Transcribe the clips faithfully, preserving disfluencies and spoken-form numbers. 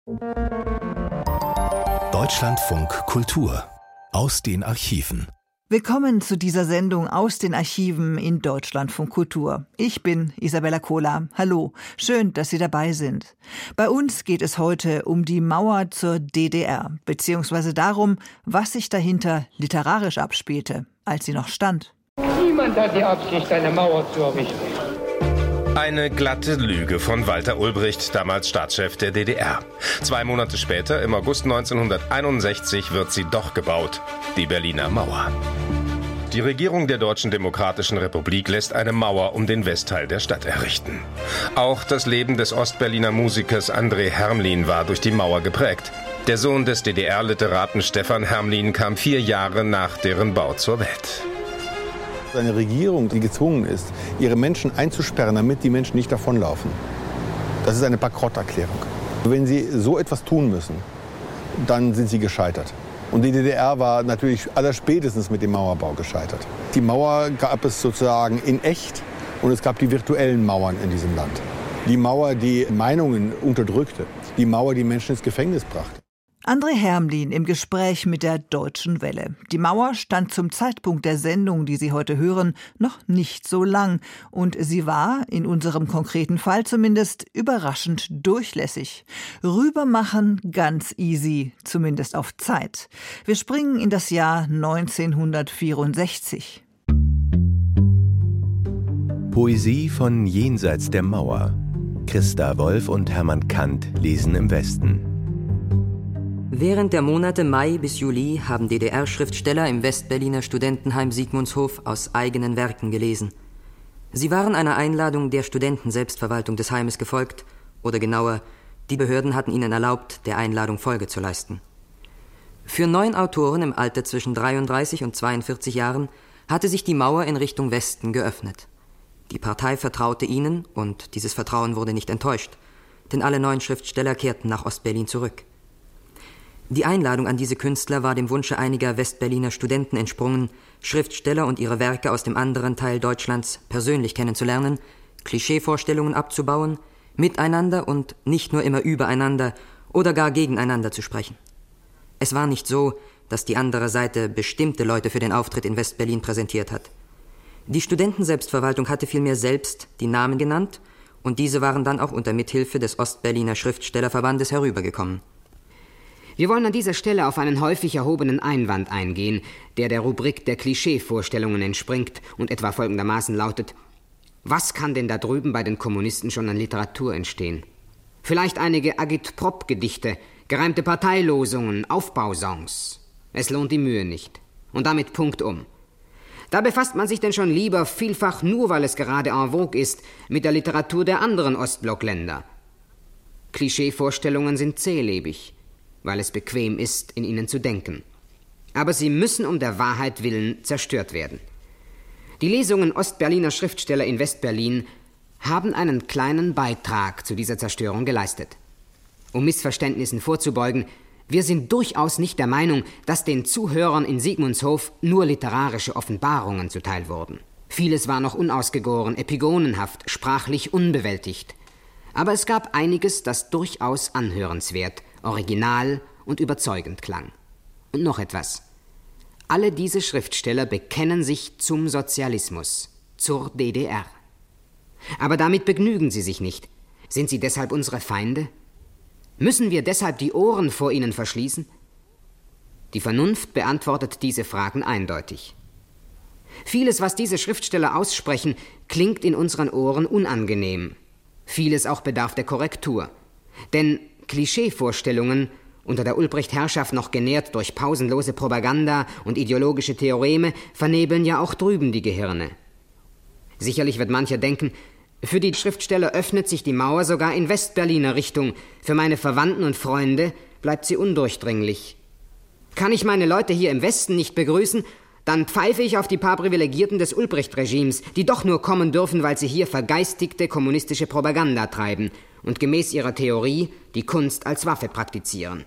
Deutschlandfunk Kultur aus den Archiven. Willkommen zu dieser Sendung aus den Archiven in Deutschlandfunk Kultur. Ich bin Isabella Kohler. Hallo, schön, dass Sie dabei sind. Bei uns geht es heute um die Mauer zur D D R, beziehungsweise darum, was sich dahinter literarisch abspielte, als sie noch stand. Niemand hat die Absicht, eine Mauer zu errichten. Eine glatte Lüge von Walter Ulbricht, damals Staatschef der D D R. Zwei Monate später, im August neunzehnhunderteinundsechzig, wird sie doch gebaut, die Berliner Mauer. Die Regierung der Deutschen Demokratischen Republik lässt eine Mauer um den Westteil der Stadt errichten. Auch das Leben des Ostberliner Musikers André Hermlin war durch die Mauer geprägt. Der Sohn des D D R-Literaten Stefan Hermlin kam vier Jahre nach deren Bau zur Welt. Eine Regierung, die gezwungen ist, ihre Menschen einzusperren, damit die Menschen nicht davonlaufen, das ist eine Bankrotterklärung. Wenn sie so etwas tun müssen, dann sind sie gescheitert. Und die D D R war natürlich allerspätestens mit dem Mauerbau gescheitert. Die Mauer gab es sozusagen in echt und es gab die virtuellen Mauern in diesem Land. Die Mauer, die Meinungen unterdrückte, die Mauer, die Menschen ins Gefängnis brachte. André Hermlin im Gespräch mit der Deutschen Welle. Die Mauer stand zum Zeitpunkt der Sendung, die Sie heute hören, noch nicht so lang. Und sie war, in unserem konkreten Fall zumindest, überraschend durchlässig. Rübermachen ganz easy, zumindest auf Zeit. Wir springen in das Jahr neunzehnhundertvierundsechzig. Poesie von Jenseits der Mauer. Christa Wolf und Hermann Kant lesen im Westen. Während der Monate Mai bis Juli haben D D R-Schriftsteller im Westberliner Studentenheim Sigmundshof aus eigenen Werken gelesen. Sie waren einer Einladung der Studentenselbstverwaltung des Heimes gefolgt, oder genauer, die Behörden hatten ihnen erlaubt, der Einladung Folge zu leisten. Für neun Autoren im Alter zwischen dreiunddreißig und zweiundvierzig Jahren hatte sich die Mauer in Richtung Westen geöffnet. Die Partei vertraute ihnen, und dieses Vertrauen wurde nicht enttäuscht, denn alle neun Schriftsteller kehrten nach Ostberlin zurück. Die Einladung an diese Künstler war dem Wunsche einiger Westberliner Studenten entsprungen, Schriftsteller und ihre Werke aus dem anderen Teil Deutschlands persönlich kennenzulernen, Klischeevorstellungen abzubauen, miteinander und nicht nur immer übereinander oder gar gegeneinander zu sprechen. Es war nicht so, dass die andere Seite bestimmte Leute für den Auftritt in Westberlin präsentiert hat. Die Studentenselbstverwaltung hatte vielmehr selbst die Namen genannt und diese waren dann auch unter Mithilfe des Ostberliner Schriftstellerverbandes herübergekommen. Wir wollen an dieser Stelle auf einen häufig erhobenen Einwand eingehen, der der Rubrik der Klischeevorstellungen entspringt und etwa folgendermaßen lautet: Was kann denn da drüben bei den Kommunisten schon an Literatur entstehen? Vielleicht einige Agitprop-Gedichte, gereimte Parteilosungen, Aufbausongs. Es lohnt die Mühe nicht. Und damit Punkt um. Da befasst man sich denn schon lieber, vielfach nur weil es gerade en vogue ist, mit der Literatur der anderen Ostblockländer. Klischeevorstellungen sind zählebig, weil es bequem ist, in ihnen zu denken. Aber sie müssen um der Wahrheit willen zerstört werden. Die Lesungen Ostberliner Schriftsteller in Westberlin haben einen kleinen Beitrag zu dieser Zerstörung geleistet. Um Missverständnissen vorzubeugen, wir sind durchaus nicht der Meinung, dass den Zuhörern in Sigmundshof nur literarische Offenbarungen zuteil wurden. Vieles war noch unausgegoren, epigonenhaft, sprachlich unbewältigt. Aber es gab einiges, das durchaus anhörenswert, original und überzeugend klang. Und noch etwas. Alle diese Schriftsteller bekennen sich zum Sozialismus, zur D D R. Aber damit begnügen sie sich nicht. Sind sie deshalb unsere Feinde? Müssen wir deshalb die Ohren vor ihnen verschließen? Die Vernunft beantwortet diese Fragen eindeutig. Vieles, was diese Schriftsteller aussprechen, klingt in unseren Ohren unangenehm. Vieles auch bedarf der Korrektur. Denn Klischeevorstellungen, unter der Ulbricht-Herrschaft noch genährt durch pausenlose Propaganda und ideologische Theoreme, vernebeln ja auch drüben die Gehirne. Sicherlich wird mancher denken, für die Schriftsteller öffnet sich die Mauer sogar in Westberliner Richtung. Für meine Verwandten und Freunde bleibt sie undurchdringlich. Kann ich meine Leute hier im Westen nicht begrüßen, dann pfeife ich auf die paar Privilegierten des Ulbricht-Regimes, die doch nur kommen dürfen, weil sie hier vergeistigte kommunistische Propaganda treiben und gemäß ihrer Theorie die Kunst als Waffe praktizieren.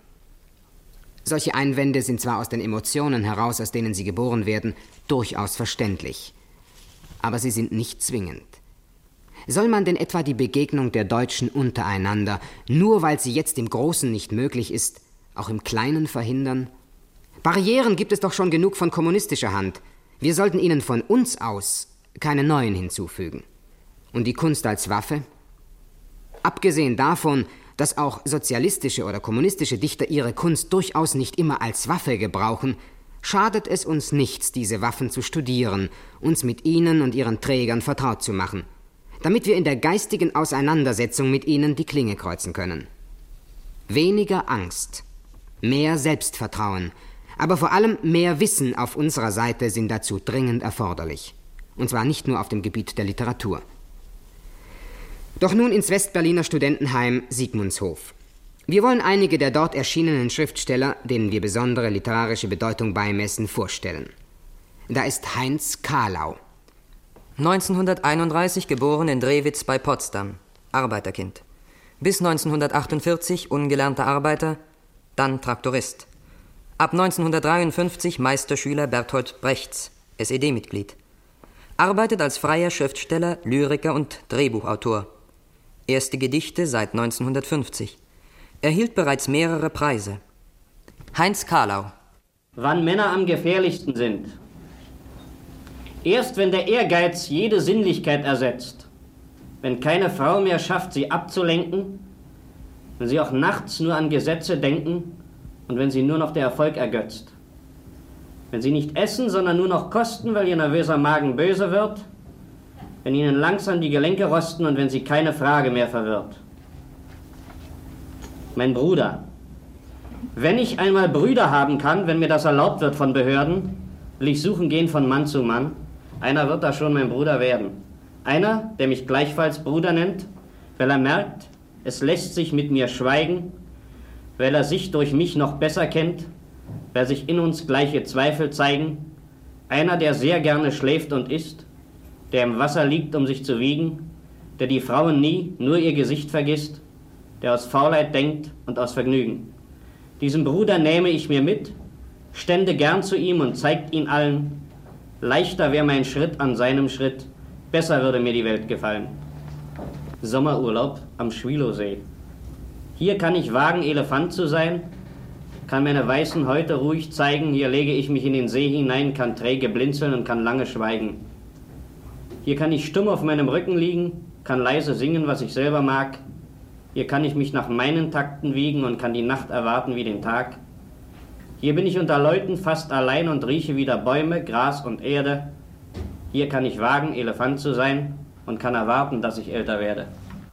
Solche Einwände sind zwar aus den Emotionen heraus, aus denen sie geboren werden, durchaus verständlich. Aber sie sind nicht zwingend. Soll man denn etwa die Begegnung der Deutschen untereinander, nur weil sie jetzt im Großen nicht möglich ist, auch im Kleinen verhindern? Barrieren gibt es doch schon genug von kommunistischer Hand. Wir sollten ihnen von uns aus keine neuen hinzufügen. Und die Kunst als Waffe? Abgesehen davon, dass auch sozialistische oder kommunistische Dichter ihre Kunst durchaus nicht immer als Waffe gebrauchen, schadet es uns nichts, diese Waffen zu studieren, uns mit ihnen und ihren Trägern vertraut zu machen, damit wir in der geistigen Auseinandersetzung mit ihnen die Klinge kreuzen können. Weniger Angst, mehr Selbstvertrauen, aber vor allem mehr Wissen auf unserer Seite sind dazu dringend erforderlich. Und zwar nicht nur auf dem Gebiet der Literatur. Doch nun ins Westberliner Studentenheim Sigmundshof. Wir wollen einige der dort erschienenen Schriftsteller, denen wir besondere literarische Bedeutung beimessen, vorstellen. Da ist Heinz Kahlau. neunzehnhunderteinunddreißig geboren in Drewitz bei Potsdam, Arbeiterkind. Bis neunzehnhundertachtundvierzig ungelernter Arbeiter, dann Traktorist. Ab neunzehnhundertdreiundfünfzig Meisterschüler Bertolt Brechts, S E D-Mitglied. Arbeitet als freier Schriftsteller, Lyriker und Drehbuchautor. Erste Gedichte seit neunzehnhundertfünfzig. Erhielt bereits mehrere Preise. Heinz Kahlau. Wann Männer am gefährlichsten sind. Erst wenn der Ehrgeiz jede Sinnlichkeit ersetzt, wenn keine Frau mehr schafft, sie abzulenken, wenn sie auch nachts nur an Gesetze denken und wenn sie nur noch der Erfolg ergötzt. Wenn sie nicht essen, sondern nur noch kosten, weil ihr nervöser Magen böse wird, wenn ihnen langsam die Gelenke rosten und wenn sie keine Frage mehr verwirrt. Mein Bruder, wenn ich einmal Brüder haben kann, wenn mir das erlaubt wird von Behörden, will ich suchen gehen von Mann zu Mann. Einer wird da schon mein Bruder werden. Einer, der mich gleichfalls Bruder nennt, weil er merkt, es lässt sich mit mir schweigen, weil er sich durch mich noch besser kennt, weil sich in uns gleiche Zweifel zeigen. Einer, der sehr gerne schläft und isst, der im Wasser liegt, um sich zu wiegen, der die Frauen nie, nur ihr Gesicht vergisst, der aus Faulheit denkt und aus Vergnügen. Diesen Bruder nähme ich mir mit, stände gern zu ihm und zeigt ihn allen. Leichter wäre mein Schritt an seinem Schritt, besser würde mir die Welt gefallen. Sommerurlaub am Schwilowsee. Hier kann ich wagen, Elefant zu sein, kann meine weißen Häute ruhig zeigen, hier lege ich mich in den See hinein, kann träge blinzeln und kann lange schweigen. Hier kann ich stumm auf meinem Rücken liegen, kann leise singen, was ich selber mag. Hier kann ich mich nach meinen Takten wiegen und kann die Nacht erwarten wie den Tag. Hier bin ich unter Leuten fast allein und rieche wieder Bäume, Gras und Erde. Hier kann ich wagen, Elefant zu sein und kann erwarten, dass ich älter werde.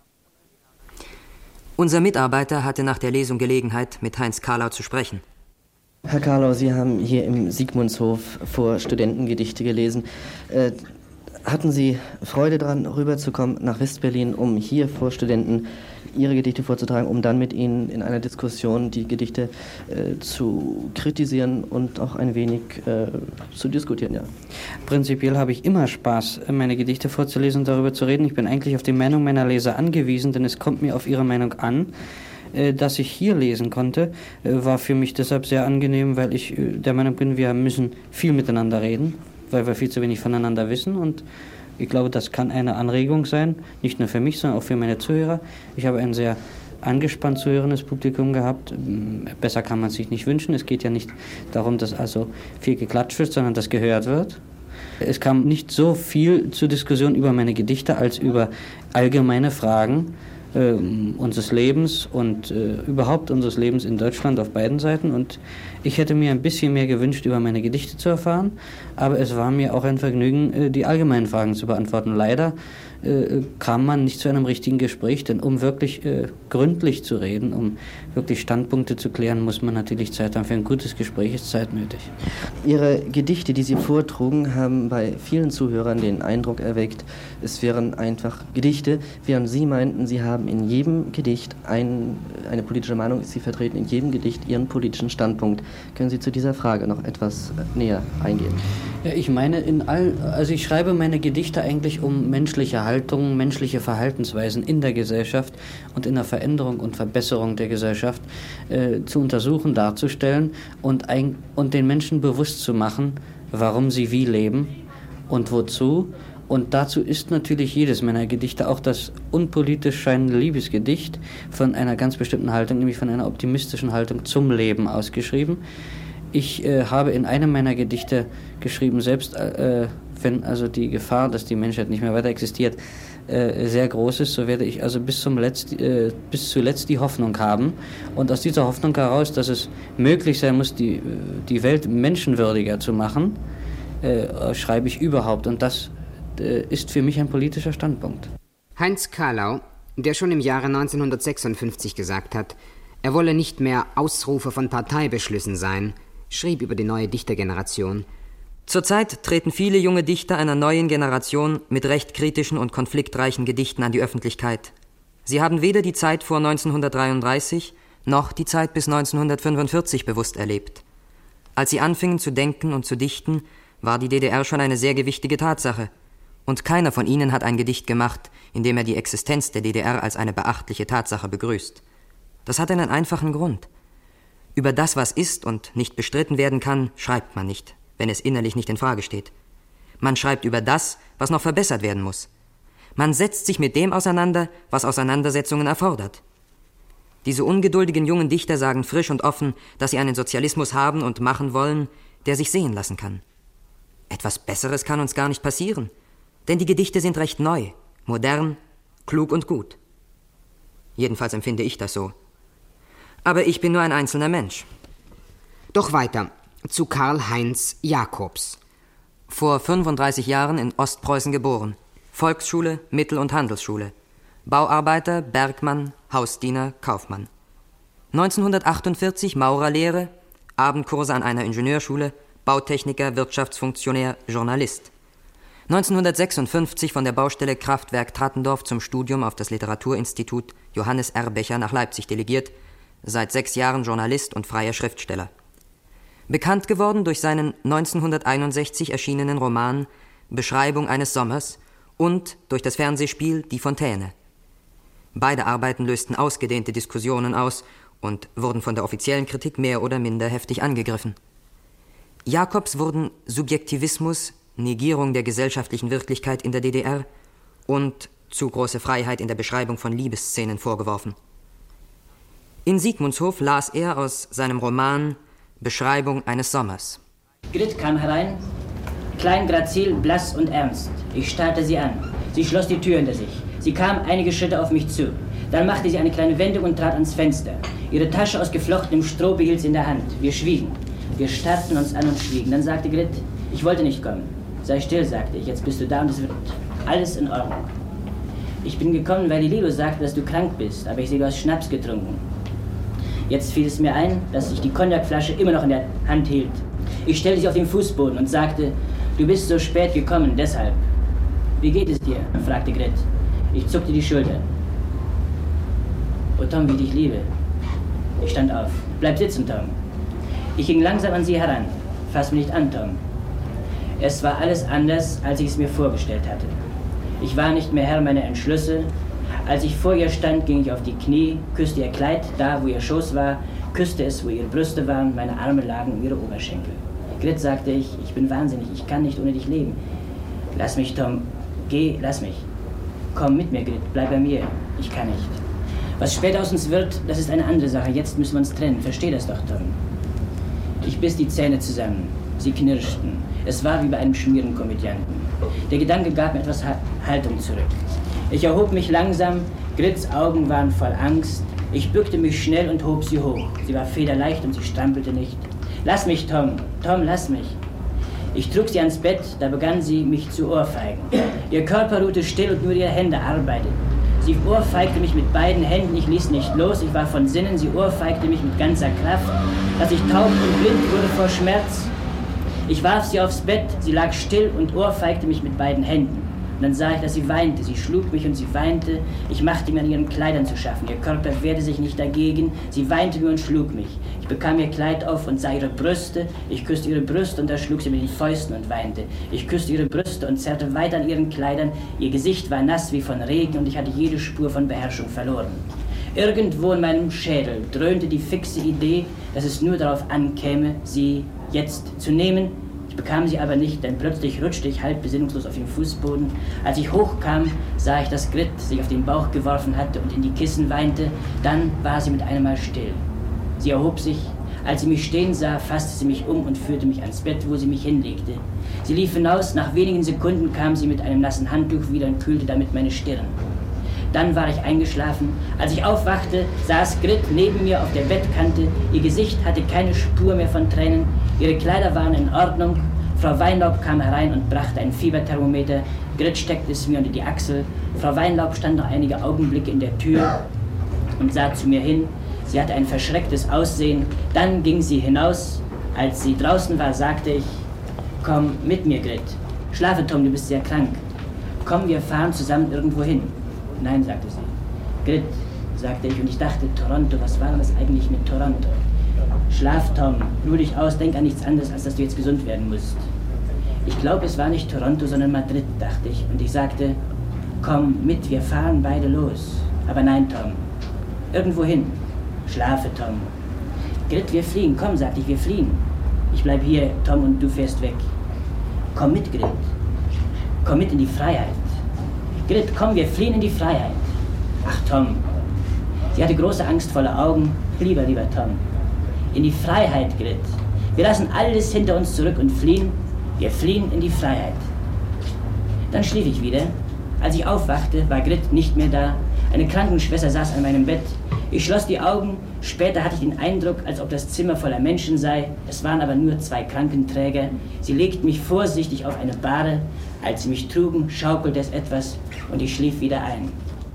Unser Mitarbeiter hatte nach der Lesung Gelegenheit, mit Heinz Kahlau zu sprechen. Herr Kahlau, Sie haben hier im Sigmundshof vor Studentengedichte gelesen. Äh, hatten Sie Freude daran, rüberzukommen nach Westberlin, um hier vor Studenten Ihre Gedichte vorzutragen, um dann mit ihnen in einer Diskussion die Gedichte äh, zu kritisieren und auch ein wenig äh, zu diskutieren, ja? Prinzipiell habe ich immer Spaß, meine Gedichte vorzulesen und darüber zu reden. Ich bin eigentlich auf die Meinung meiner Leser angewiesen, denn es kommt mir auf ihre Meinung an. Äh, dass ich hier lesen konnte, äh, war für mich deshalb sehr angenehm, weil ich äh, der Meinung bin, wir müssen viel miteinander reden, weil wir viel zu wenig voneinander wissen, und ich glaube, das kann eine Anregung sein, nicht nur für mich, sondern auch für meine Zuhörer. Ich habe ein sehr angespannt zuhörendes Publikum gehabt. Besser kann man sich nicht wünschen. Es geht ja nicht darum, dass also viel geklatscht wird, sondern dass gehört wird. Es kam nicht so viel zur Diskussion über meine Gedichte als über allgemeine Fragen äh, unseres Lebens und äh, überhaupt unseres Lebens in Deutschland auf beiden Seiten. Und ich hätte mir ein bisschen mehr gewünscht, über meine Gedichte zu erfahren, aber es war mir auch ein Vergnügen, äh, die allgemeinen Fragen zu beantworten. Leider äh, kam man nicht zu einem richtigen Gespräch, denn um wirklich äh, gründlich zu reden, um wirklich Standpunkte zu klären, muss man natürlich Zeit haben. Für ein gutes Gespräch ist Zeit nötig. Ihre Gedichte, die Sie vortrugen, haben bei vielen Zuhörern den Eindruck erweckt, es wären einfach Gedichte, während Sie meinten, Sie haben in jedem Gedicht ein, eine politische Meinung, Sie vertreten in jedem Gedicht Ihren politischen Standpunkt. Können Sie zu dieser Frage noch etwas näher eingehen? Ja, ich meine, in all, also ich schreibe meine Gedichte eigentlich, um menschliche Haltungen, menschliche Verhaltensweisen in der Gesellschaft und in der Veränderung und Verbesserung der Gesellschaft äh, zu untersuchen, darzustellen und, ein, und den Menschen bewusst zu machen, warum sie wie leben und wozu Und dazu ist natürlich jedes meiner Gedichte, auch das unpolitisch scheinende Liebesgedicht, von einer ganz bestimmten Haltung, nämlich von einer optimistischen Haltung zum Leben ausgeschrieben. Ich äh, habe in einem meiner Gedichte geschrieben, selbst äh, wenn also die Gefahr, dass die Menschheit nicht mehr weiter existiert, äh, sehr groß ist, so werde ich also bis, zum Letzt, äh, bis zuletzt die Hoffnung haben. Und aus dieser Hoffnung heraus, dass es möglich sein muss, die, die Welt menschenwürdiger zu machen, äh, schreibe ich überhaupt. Und das äh, ist für mich ein politischer Standpunkt. Heinz Kahlau, der schon im Jahre neunzehnhundertsechsundfünfzig gesagt hat, er wolle nicht mehr Ausrufer von Parteibeschlüssen sein, schrieb über die neue Dichtergeneration: Zurzeit treten viele junge Dichter einer neuen Generation mit recht kritischen und konfliktreichen Gedichten an die Öffentlichkeit. Sie haben weder die Zeit vor neunzehnhundertdreiunddreißig noch die Zeit bis neunzehnhundertfünfundvierzig bewusst erlebt. Als sie anfingen zu denken und zu dichten, war die D D R schon eine sehr gewichtige Tatsache. Und keiner von ihnen hat ein Gedicht gemacht, in dem er die Existenz der D D R als eine beachtliche Tatsache begrüßt. Das hat einen einfachen Grund. Über das, was ist und nicht bestritten werden kann, schreibt man nicht, wenn es innerlich nicht in Frage steht. Man schreibt über das, was noch verbessert werden muss. Man setzt sich mit dem auseinander, was Auseinandersetzungen erfordert. Diese ungeduldigen jungen Dichter sagen frisch und offen, dass sie einen Sozialismus haben und machen wollen, der sich sehen lassen kann. Etwas Besseres kann uns gar nicht passieren, denn die Gedichte sind recht neu, modern, klug und gut. Jedenfalls empfinde ich das so. Aber ich bin nur ein einzelner Mensch. Doch weiter zu Karl-Heinz Jacobs. Vor fünfunddreißig Jahren in Ostpreußen geboren. Volksschule, Mittel- und Handelsschule. Bauarbeiter, Bergmann, Hausdiener, Kaufmann. neunzehnhundertachtundvierzig Maurerlehre, Abendkurse an einer Ingenieurschule, Bautechniker, Wirtschaftsfunktionär, Journalist. neunzehnhundertsechsundfünfzig von der Baustelle Kraftwerk Trattendorf zum Studium auf das Literaturinstitut Johannes R. Becher nach Leipzig delegiert, seit sechs Jahren Journalist und freier Schriftsteller. Bekannt geworden durch seinen neunzehnhunderteinundsechzig erschienenen Roman Beschreibung eines Sommers und durch das Fernsehspiel Die Fontäne. Beide Arbeiten lösten ausgedehnte Diskussionen aus und wurden von der offiziellen Kritik mehr oder minder heftig angegriffen. Jacobs wurden Subjektivismus, Negierung der gesellschaftlichen Wirklichkeit in der D D R und zu große Freiheit in der Beschreibung von Liebesszenen vorgeworfen. In Sigmundshof las er aus seinem Roman Beschreibung eines Sommers. Grit kam herein, klein, grazil, blass und ernst. Ich starrte sie an. Sie schloss die Tür hinter sich. Sie kam einige Schritte auf mich zu. Dann machte sie eine kleine Wendung und trat ans Fenster. Ihre Tasche aus geflochtenem Stroh behielt sie in der Hand. Wir schwiegen. Wir starrten uns an und schwiegen. Dann sagte Grit, ich wollte nicht kommen. Sei still, sagte ich. Jetzt bist du da und es wird alles in Ordnung. Ich bin gekommen, weil die Lilo sagte, dass du krank bist, aber ich sehe, du hast Schnaps getrunken. Jetzt fiel es mir ein, dass ich die Cognacflasche immer noch in der Hand hielt. Ich stellte sie auf den Fußboden und sagte, du bist so spät gekommen, deshalb. Wie geht es dir? Fragte Grit. Ich zuckte die Schulter. Oh Tom, wie ich dich liebe. Ich stand auf. Bleib sitzen, Tom. Ich ging langsam an sie heran. Fass mich nicht an, Tom. Es war alles anders, als ich es mir vorgestellt hatte. Ich war nicht mehr Herr meiner Entschlüsse. Als ich vor ihr stand, ging ich auf die Knie, küsste ihr Kleid, da wo ihr Schoß war, küsste es, wo ihre Brüste waren, meine Arme lagen um ihre Oberschenkel. Grit, sagte ich, ich bin wahnsinnig, ich kann nicht ohne dich leben. Lass mich, Tom, geh, lass mich. Komm mit mir, Grit, bleib bei mir, ich kann nicht. Was später aus uns wird, das ist eine andere Sache, jetzt müssen wir uns trennen, versteh das doch, Tom. Ich biss die Zähne zusammen, sie knirschten. Es war wie bei einem Schmierenkomödianten. Der Gedanke gab mir etwas Haltung zurück. Ich erhob mich langsam, Grits Augen waren voll Angst. Ich bückte mich schnell und hob sie hoch. Sie war federleicht und sie strampelte nicht. Lass mich, Tom, Tom, lass mich. Ich trug sie ans Bett, da begann sie, mich zu ohrfeigen. Ihr Körper ruhte still und nur ihre Hände arbeiteten. Sie ohrfeigte mich mit beiden Händen, ich ließ nicht los, ich war von Sinnen, sie ohrfeigte mich mit ganzer Kraft, dass ich taub und blind wurde vor Schmerz. Ich warf sie aufs Bett, sie lag still und ohrfeigte mich mit beiden Händen. Und dann sah ich, dass sie weinte. Sie schlug mich und sie weinte. Ich machte mir an ihren Kleidern zu schaffen. Ihr Körper wehrte sich nicht dagegen. Sie weinte nur und schlug mich. Ich bekam ihr Kleid auf und sah ihre Brüste. Ich küsste ihre Brüste und da schlug sie mit den Fäusten und weinte. Ich küsste ihre Brüste und zerrte weiter an ihren Kleidern. Ihr Gesicht war nass wie von Regen und ich hatte jede Spur von Beherrschung verloren. Irgendwo in meinem Schädel dröhnte die fixe Idee, dass es nur darauf ankäme, sie jetzt zu nehmen. Ich bekam sie aber nicht, denn plötzlich rutschte ich halb besinnungslos auf den Fußboden. Als ich hochkam, sah ich, dass Grit sich auf den Bauch geworfen hatte und in die Kissen weinte. Dann war sie mit einem Mal still. Sie erhob sich. Als sie mich stehen sah, fasste sie mich um und führte mich ans Bett, wo sie mich hinlegte. Sie lief hinaus. Nach wenigen Sekunden kam sie mit einem nassen Handtuch wieder und kühlte damit meine Stirn. Dann war ich eingeschlafen. Als ich aufwachte, saß Grit neben mir auf der Bettkante. Ihr Gesicht hatte keine Spur mehr von Tränen. Ihre Kleider waren in Ordnung. Frau Weinlaub kam herein und brachte ein Fieberthermometer. Grit steckte es mir unter die Achsel. Frau Weinlaub stand noch einige Augenblicke in der Tür und sah zu mir hin. Sie hatte ein verschrecktes Aussehen. Dann ging sie hinaus. Als sie draußen war, sagte ich: Komm mit mir, Grit. Schlafe, Tom, du bist sehr krank. Komm, wir fahren zusammen irgendwo hin. Nein, sagte sie. Grit, sagte ich, und ich dachte, Toronto, was war das eigentlich mit Toronto? Schlaf, Tom, ruh dich aus, denk an nichts anderes, als dass du jetzt gesund werden musst. Ich glaube, es war nicht Toronto, sondern Madrid, dachte ich, und ich sagte: Komm mit, wir fahren beide los. Aber nein, Tom, irgendwo hin. Schlafe, Tom. Grit, wir fliehen, komm, sagte ich, wir fliehen. Ich bleib hier, Tom, und du fährst weg. Komm mit, Grit. Komm mit in die Freiheit. Grit, komm, wir fliehen in die Freiheit. Ach, Tom. Sie hatte große, angstvolle Augen. Lieber, lieber Tom. In die Freiheit, Grit. Wir lassen alles hinter uns zurück und fliehen. Wir fliehen in die Freiheit. Dann schlief ich wieder. Als ich aufwachte, war Grit nicht mehr da. Eine Krankenschwester saß an meinem Bett. Ich schloss die Augen. Später hatte ich den Eindruck, als ob das Zimmer voller Menschen sei. Es waren aber nur zwei Krankenträger. Sie legten mich vorsichtig auf eine Bahre. Als sie mich trugen, schaukelte es etwas und ich schlief wieder ein.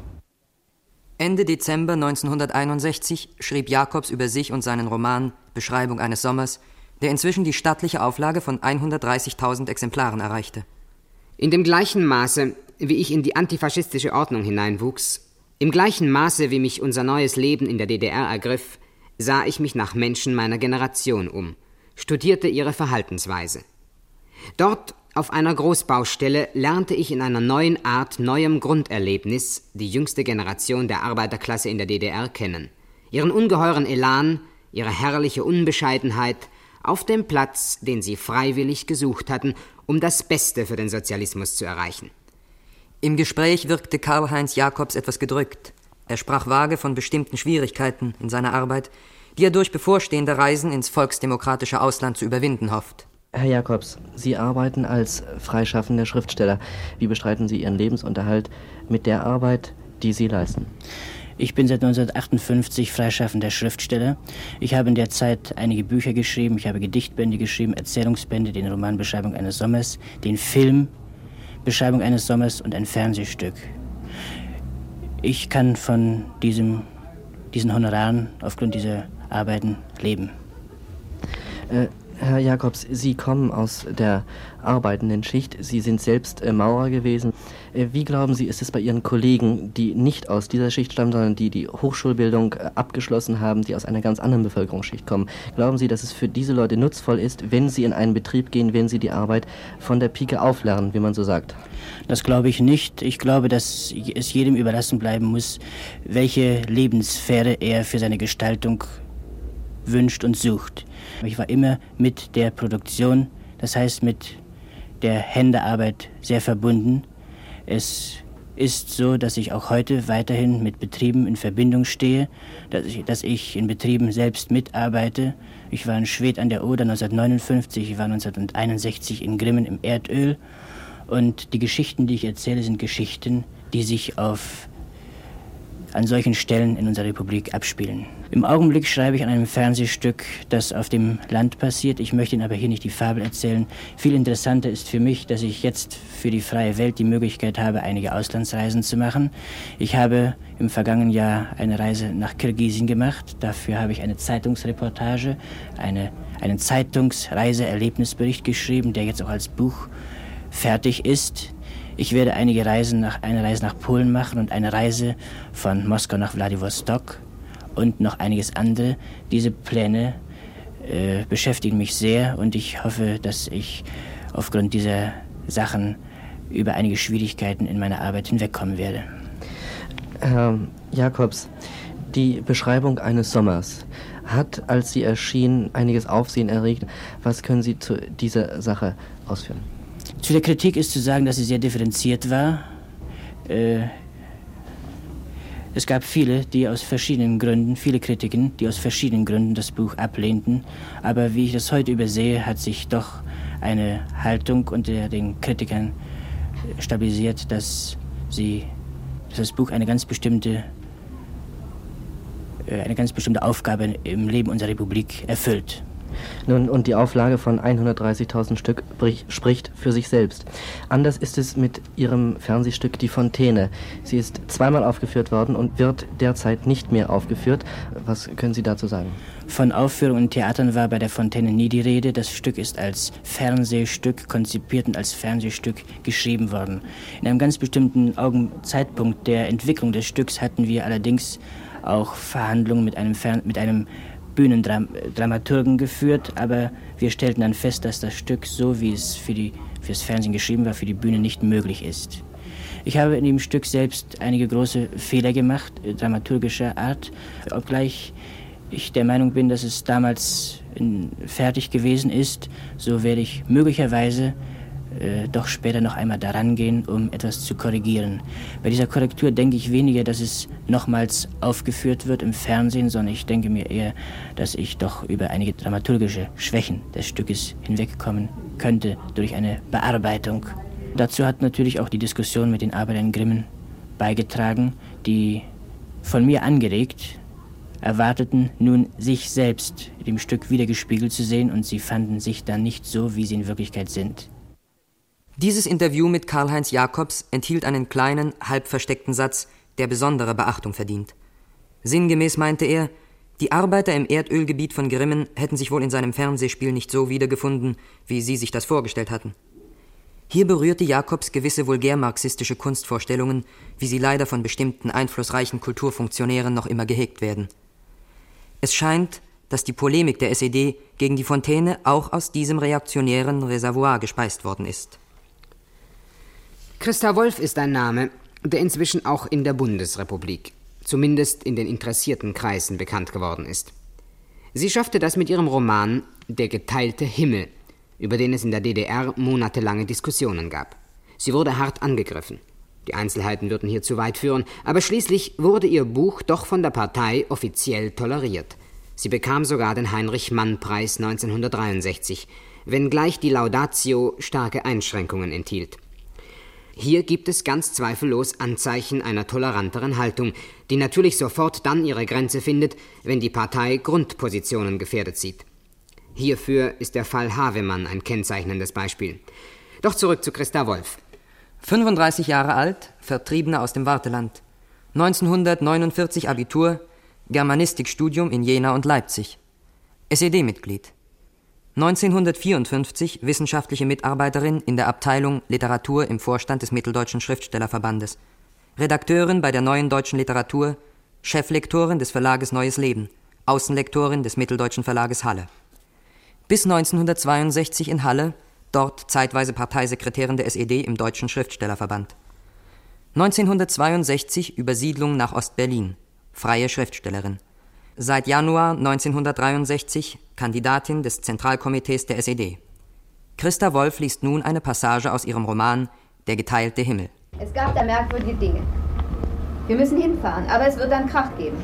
Ende Dezember neunzehnhunderteinundsechzig schrieb Jacobs über sich und seinen Roman Beschreibung eines Sommers, der inzwischen die stattliche Auflage von hundertdreißigtausend Exemplaren erreichte. In dem gleichen Maße, wie ich in die antifaschistische Ordnung hineinwuchs, im gleichen Maße, wie mich unser neues Leben in der D D R ergriff, sah ich mich nach Menschen meiner Generation um, studierte ihre Verhaltensweise. Dort, auf einer Großbaustelle, lernte ich in einer neuen Art, neuem Grunderlebnis die jüngste Generation der Arbeiterklasse in der D D R kennen. Ihren ungeheuren Elan, ihre herrliche Unbescheidenheit auf dem Platz, den sie freiwillig gesucht hatten, um das Beste für den Sozialismus zu erreichen. Im Gespräch wirkte Karl-Heinz Jacobs etwas gedrückt. Er sprach vage von bestimmten Schwierigkeiten in seiner Arbeit, die er durch bevorstehende Reisen ins volksdemokratische Ausland zu überwinden hofft. Herr Jacobs, Sie arbeiten als freischaffender Schriftsteller. Wie bestreiten Sie Ihren Lebensunterhalt mit der Arbeit, die Sie leisten? Ich bin seit neunzehnhundertachtundfünfzig freischaffender Schriftsteller. Ich habe in der Zeit einige Bücher geschrieben, ich habe Gedichtbände geschrieben, Erzählungsbände, den Roman Beschreibung eines Sommers, den Film Beschreibung eines Sommers und ein Fernsehstück. Ich kann von diesem, diesen Honoraren aufgrund dieser Arbeiten leben. Äh, Herr Jacobs, Sie kommen aus der arbeitenden Schicht. Sie sind selbst äh, Maurer gewesen. Äh, wie glauben Sie, ist es bei Ihren Kollegen, die nicht aus dieser Schicht stammen, sondern die die Hochschulbildung äh, abgeschlossen haben, die aus einer ganz anderen Bevölkerungsschicht kommen? Glauben Sie, dass es für diese Leute nutzvoll ist, wenn sie in einen Betrieb gehen, wenn sie die Arbeit von der Pike auflernen, wie man so sagt? Das glaube ich nicht. Ich glaube, dass es jedem überlassen bleiben muss, welche Lebenssphäre er für seine Gestaltung wünscht und sucht. Ich war immer mit der Produktion, das heißt mit der Händearbeit sehr verbunden. Es ist so, dass ich auch heute weiterhin mit Betrieben in Verbindung stehe, dass ich, dass ich in Betrieben selbst mitarbeite. Ich war in Schwedt an der Oder neunzehnhundertneunundfünfzig, ich war neunzehnhunderteinundsechzig in Grimmen im Erdöl. Und die Geschichten, die ich erzähle, sind Geschichten, die sich auf an solchen Stellen in unserer Republik abspielen. Im Augenblick schreibe ich an einem Fernsehstück, das auf dem Land passiert. Ich möchte Ihnen aber hier nicht die Fabel erzählen. Viel interessanter ist für mich, dass ich jetzt für die freie Welt die Möglichkeit habe, einige Auslandsreisen zu machen. Ich habe im vergangenen Jahr eine Reise nach Kirgisien gemacht. Dafür habe ich eine Zeitungsreportage, eine, einen Zeitungsreise-Erlebnisbericht geschrieben, der jetzt auch als Buch fertig ist. Ich werde einige Reisen nach, eine Reise nach Polen machen und eine Reise von Moskau nach Wladiwostok und noch einiges andere. Diese Pläne äh, beschäftigen mich sehr und ich hoffe, dass ich aufgrund dieser Sachen über einige Schwierigkeiten in meiner Arbeit hinwegkommen werde. Herr Jacobs, die Beschreibung eines Sommers hat, als sie erschien, einiges Aufsehen erregt. Was können Sie zu dieser Sache ausführen? Zu der Kritik ist zu sagen, dass sie sehr differenziert war. Äh, es gab viele, die aus verschiedenen Gründen, viele Kritiken, die aus verschiedenen Gründen das Buch ablehnten. Aber wie ich das heute übersehe, hat sich doch eine Haltung unter den Kritikern stabilisiert, dass sie, dass das Buch eine ganz bestimmte, eine ganz bestimmte Aufgabe im Leben unserer Republik erfüllt. Nun, und die Auflage von hundertdreißigtausend Stück spricht für sich selbst. Anders ist es mit Ihrem Fernsehstück Die Fontäne. Sie ist zweimal aufgeführt worden und wird derzeit nicht mehr aufgeführt. Was können Sie dazu sagen? Von Aufführungen in Theatern war bei der Fontäne nie die Rede. Das Stück ist als Fernsehstück konzipiert und als Fernsehstück geschrieben worden. In einem ganz bestimmten Augen Zeitpunkt der Entwicklung des Stücks hatten wir allerdings auch Verhandlungen mit einem, Fern- mit einem Bühnendramaturgen geführt, aber wir stellten dann fest, dass das Stück, so wie es für die, fürs Fernsehen geschrieben war, für die Bühne nicht möglich ist. Ich habe in dem Stück selbst einige große Fehler gemacht, dramaturgischer Art, obgleich ich der Meinung bin, dass es damals in, fertig gewesen ist, so werde ich möglicherweise äh, doch später noch einmal daran gehen, um etwas zu korrigieren. Bei dieser Korrektur denke ich weniger, dass es nochmals aufgeführt wird im Fernsehen, sondern ich denke mir eher, dass ich doch über einige dramaturgische Schwächen des Stückes hinwegkommen könnte durch eine Bearbeitung. Dazu hat natürlich auch die Diskussion mit den Arbeitern Grimmen beigetragen, die von mir angeregt erwarteten, nun sich selbst dem Stück wiedergespiegelt zu sehen, und sie fanden sich dann nicht so, wie sie in Wirklichkeit sind. Dieses Interview mit Karl-Heinz Jacobs enthielt einen kleinen, halb versteckten Satz, der besondere Beachtung verdient. Sinngemäß meinte er, die Arbeiter im Erdölgebiet von Grimmen hätten sich wohl in seinem Fernsehspiel nicht so wiedergefunden, wie sie sich das vorgestellt hatten. Hier berührte Jacobs gewisse vulgär-marxistische Kunstvorstellungen, wie sie leider von bestimmten einflussreichen Kulturfunktionären noch immer gehegt werden. Es scheint, dass die Polemik der S E D gegen die Fontäne auch aus diesem reaktionären Reservoir gespeist worden ist. Christa Wolf ist ein Name, der inzwischen auch in der Bundesrepublik, zumindest in den interessierten Kreisen, bekannt geworden ist. Sie schaffte das mit ihrem Roman »Der geteilte Himmel«, über den es in der D D R monatelange Diskussionen gab. Sie wurde hart angegriffen. Die Einzelheiten würden hier zu weit führen, aber schließlich wurde ihr Buch doch von der Partei offiziell toleriert. Sie bekam sogar den Heinrich-Mann-Preis neunzehnhundertdreiundsechzig, wenngleich die Laudatio starke Einschränkungen enthielt. Hier gibt es ganz zweifellos Anzeichen einer toleranteren Haltung, die natürlich sofort dann ihre Grenze findet, wenn die Partei Grundpositionen gefährdet sieht. Hierfür ist der Fall Havemann ein kennzeichnendes Beispiel. Doch zurück zu Christa Wolf. fünfunddreißig Jahre alt, Vertriebene aus dem Warteland. neunzehnhundertneunundvierzig Abitur, Germanistikstudium in Jena und Leipzig. S E D-Mitglied. neunzehnhundertvierundfünfzig wissenschaftliche Mitarbeiterin in der Abteilung Literatur im Vorstand des Mitteldeutschen Schriftstellerverbandes. Redakteurin bei der Neuen Deutschen Literatur, Cheflektorin des Verlages Neues Leben, Außenlektorin des Mitteldeutschen Verlages Halle. Bis neunzehnhundertzweiundsechzig in Halle, dort zeitweise Parteisekretärin der S E D im Deutschen Schriftstellerverband. neunzehnhundertzweiundsechzig Übersiedlung nach Ostberlin, freie Schriftstellerin. Seit Januar neunzehnhundertdreiundsechzig Kandidatin des Zentralkomitees der S E D. Christa Wolf liest nun eine Passage aus ihrem Roman »Der geteilte Himmel«. Es gab da merkwürdige Dinge. Wir müssen hinfahren, aber es wird dann Krach geben.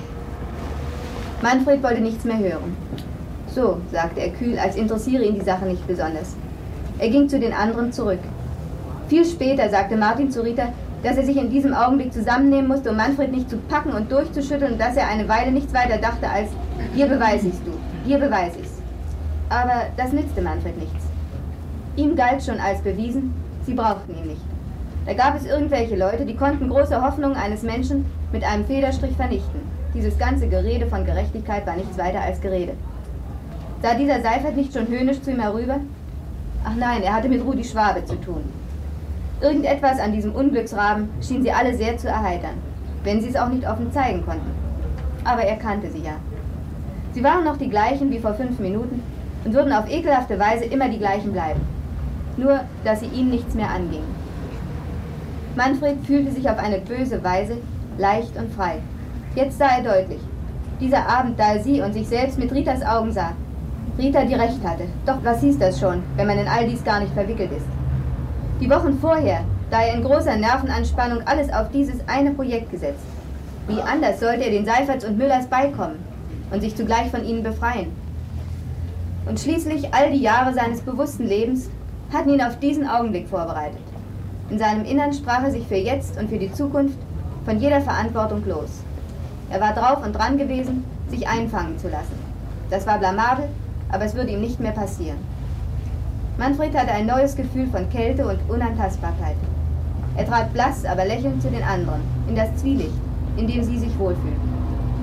Manfred wollte nichts mehr hören. So, sagte er kühl, als interessiere ihn die Sache nicht besonders. Er ging zu den anderen zurück. Viel später sagte Martin zu Rita, dass er sich in diesem Augenblick zusammennehmen musste, um Manfred nicht zu packen und durchzuschütteln, und dass er eine Weile nichts weiter dachte als, hier beweis ich's du, hier beweis ich's. Aber das nützte Manfred nichts. Ihm galt schon als bewiesen, sie brauchten ihn nicht. Da gab es irgendwelche Leute, die konnten große Hoffnungen eines Menschen mit einem Federstrich vernichten. Dieses ganze Gerede von Gerechtigkeit war nichts weiter als Gerede. Sah dieser Seifert nicht schon höhnisch zu ihm herüber? Ach nein, er hatte mit Rudi Schwabe zu tun. Irgendetwas an diesem Unglücksraben schien sie alle sehr zu erheitern, wenn sie es auch nicht offen zeigen konnten. Aber er kannte sie ja. Sie waren noch die gleichen wie vor fünf Minuten und würden auf ekelhafte Weise immer die gleichen bleiben. Nur, dass sie ihn nichts mehr anging. Manfred fühlte sich auf eine böse Weise leicht und frei. Jetzt sah er deutlich. Dieser Abend, da er sie und sich selbst mit Ritas Augen sah. Rita, die recht hatte. Doch was hieß das schon, wenn man in all dies gar nicht verwickelt ist? Die Wochen vorher, da er in großer Nervenanspannung alles auf dieses eine Projekt gesetzt. Wie anders sollte er den Seiferts und Müllers beikommen und sich zugleich von ihnen befreien? Und schließlich all die Jahre seines bewussten Lebens hatten ihn auf diesen Augenblick vorbereitet. In seinem Innern sprach er sich für jetzt und für die Zukunft von jeder Verantwortung los. Er war drauf und dran gewesen, sich einfangen zu lassen. Das war blamabel, aber es würde ihm nicht mehr passieren. Manfred hatte ein neues Gefühl von Kälte und Unantastbarkeit. Er trat blass, aber lächelnd zu den anderen, in das Zwielicht, in dem sie sich wohlfühlten.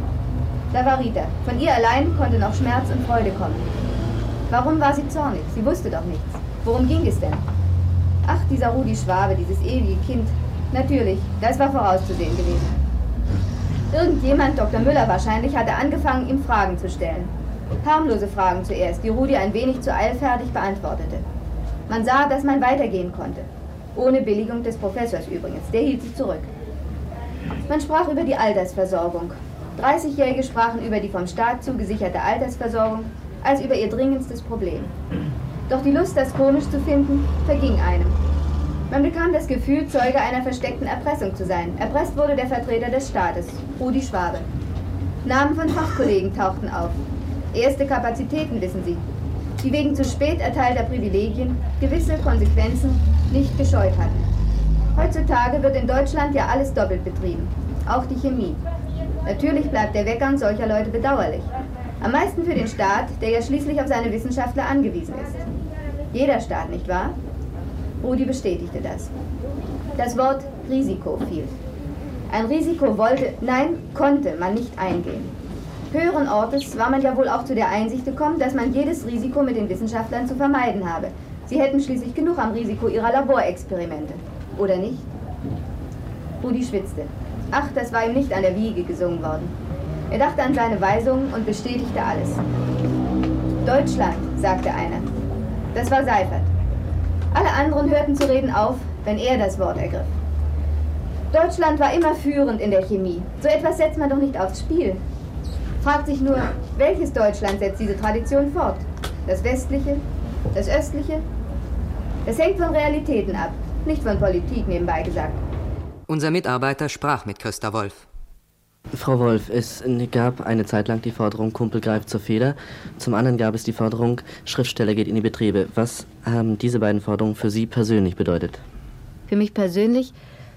Da war Rita. Von ihr allein konnte noch Schmerz und Freude kommen. Warum war sie zornig? Sie wusste doch nichts. Worum ging es denn? Ach, dieser Rudi Schwabe, dieses ewige Kind. Natürlich, das war vorauszusehen gewesen. Irgendjemand, Doktor Müller wahrscheinlich, hatte angefangen, ihm Fragen zu stellen. Harmlose Fragen zuerst, die Rudi ein wenig zu eilfertig beantwortete. Man sah, dass man weitergehen konnte. Ohne Billigung des Professors übrigens, der hielt sich zurück. Man sprach über die Altersversorgung. dreißigjährige sprachen über die vom Staat zugesicherte Altersversorgung als über ihr dringendstes Problem. Doch die Lust, das komisch zu finden, verging einem. Man bekam das Gefühl, Zeuge einer versteckten Erpressung zu sein. Erpresst wurde der Vertreter des Staates, Rudi Schwabe. Namen von Fachkollegen tauchten auf. Erste Kapazitäten, wissen Sie, die wegen zu spät erteilter Privilegien gewisse Konsequenzen nicht gescheut hatten. Heutzutage wird in Deutschland ja alles doppelt betrieben, auch die Chemie. Natürlich bleibt der Weggang solcher Leute bedauerlich. Am meisten für den Staat, der ja schließlich auf seine Wissenschaftler angewiesen ist. Jeder Staat, nicht wahr? Rudi bestätigte das. Das Wort Risiko fiel. Ein Risiko wollte, nein, konnte man nicht eingehen. Höheren Ortes war man ja wohl auch zu der Einsicht gekommen, dass man jedes Risiko mit den Wissenschaftlern zu vermeiden habe. Sie hätten schließlich genug am Risiko ihrer Laborexperimente. Oder nicht? Rudi schwitzte. Ach, das war ihm nicht an der Wiege gesungen worden. Er dachte an seine Weisungen und bestätigte alles. Deutschland, sagte einer. Das war Seifert. Alle anderen hörten zu reden auf, wenn er das Wort ergriff. Deutschland war immer führend in der Chemie. So etwas setzt man doch nicht aufs Spiel. Fragt sich nur, welches Deutschland setzt diese Tradition fort? Das westliche? Das östliche? Das hängt von Realitäten ab, nicht von Politik, nebenbei gesagt. Unser Mitarbeiter sprach mit Christa Wolf. Frau Wolf, es gab eine Zeit lang die Forderung, Kumpel greift zur Feder. Zum anderen gab es die Forderung, Schriftsteller geht in die Betriebe. Was haben diese beiden Forderungen für Sie persönlich bedeutet? Für mich persönlich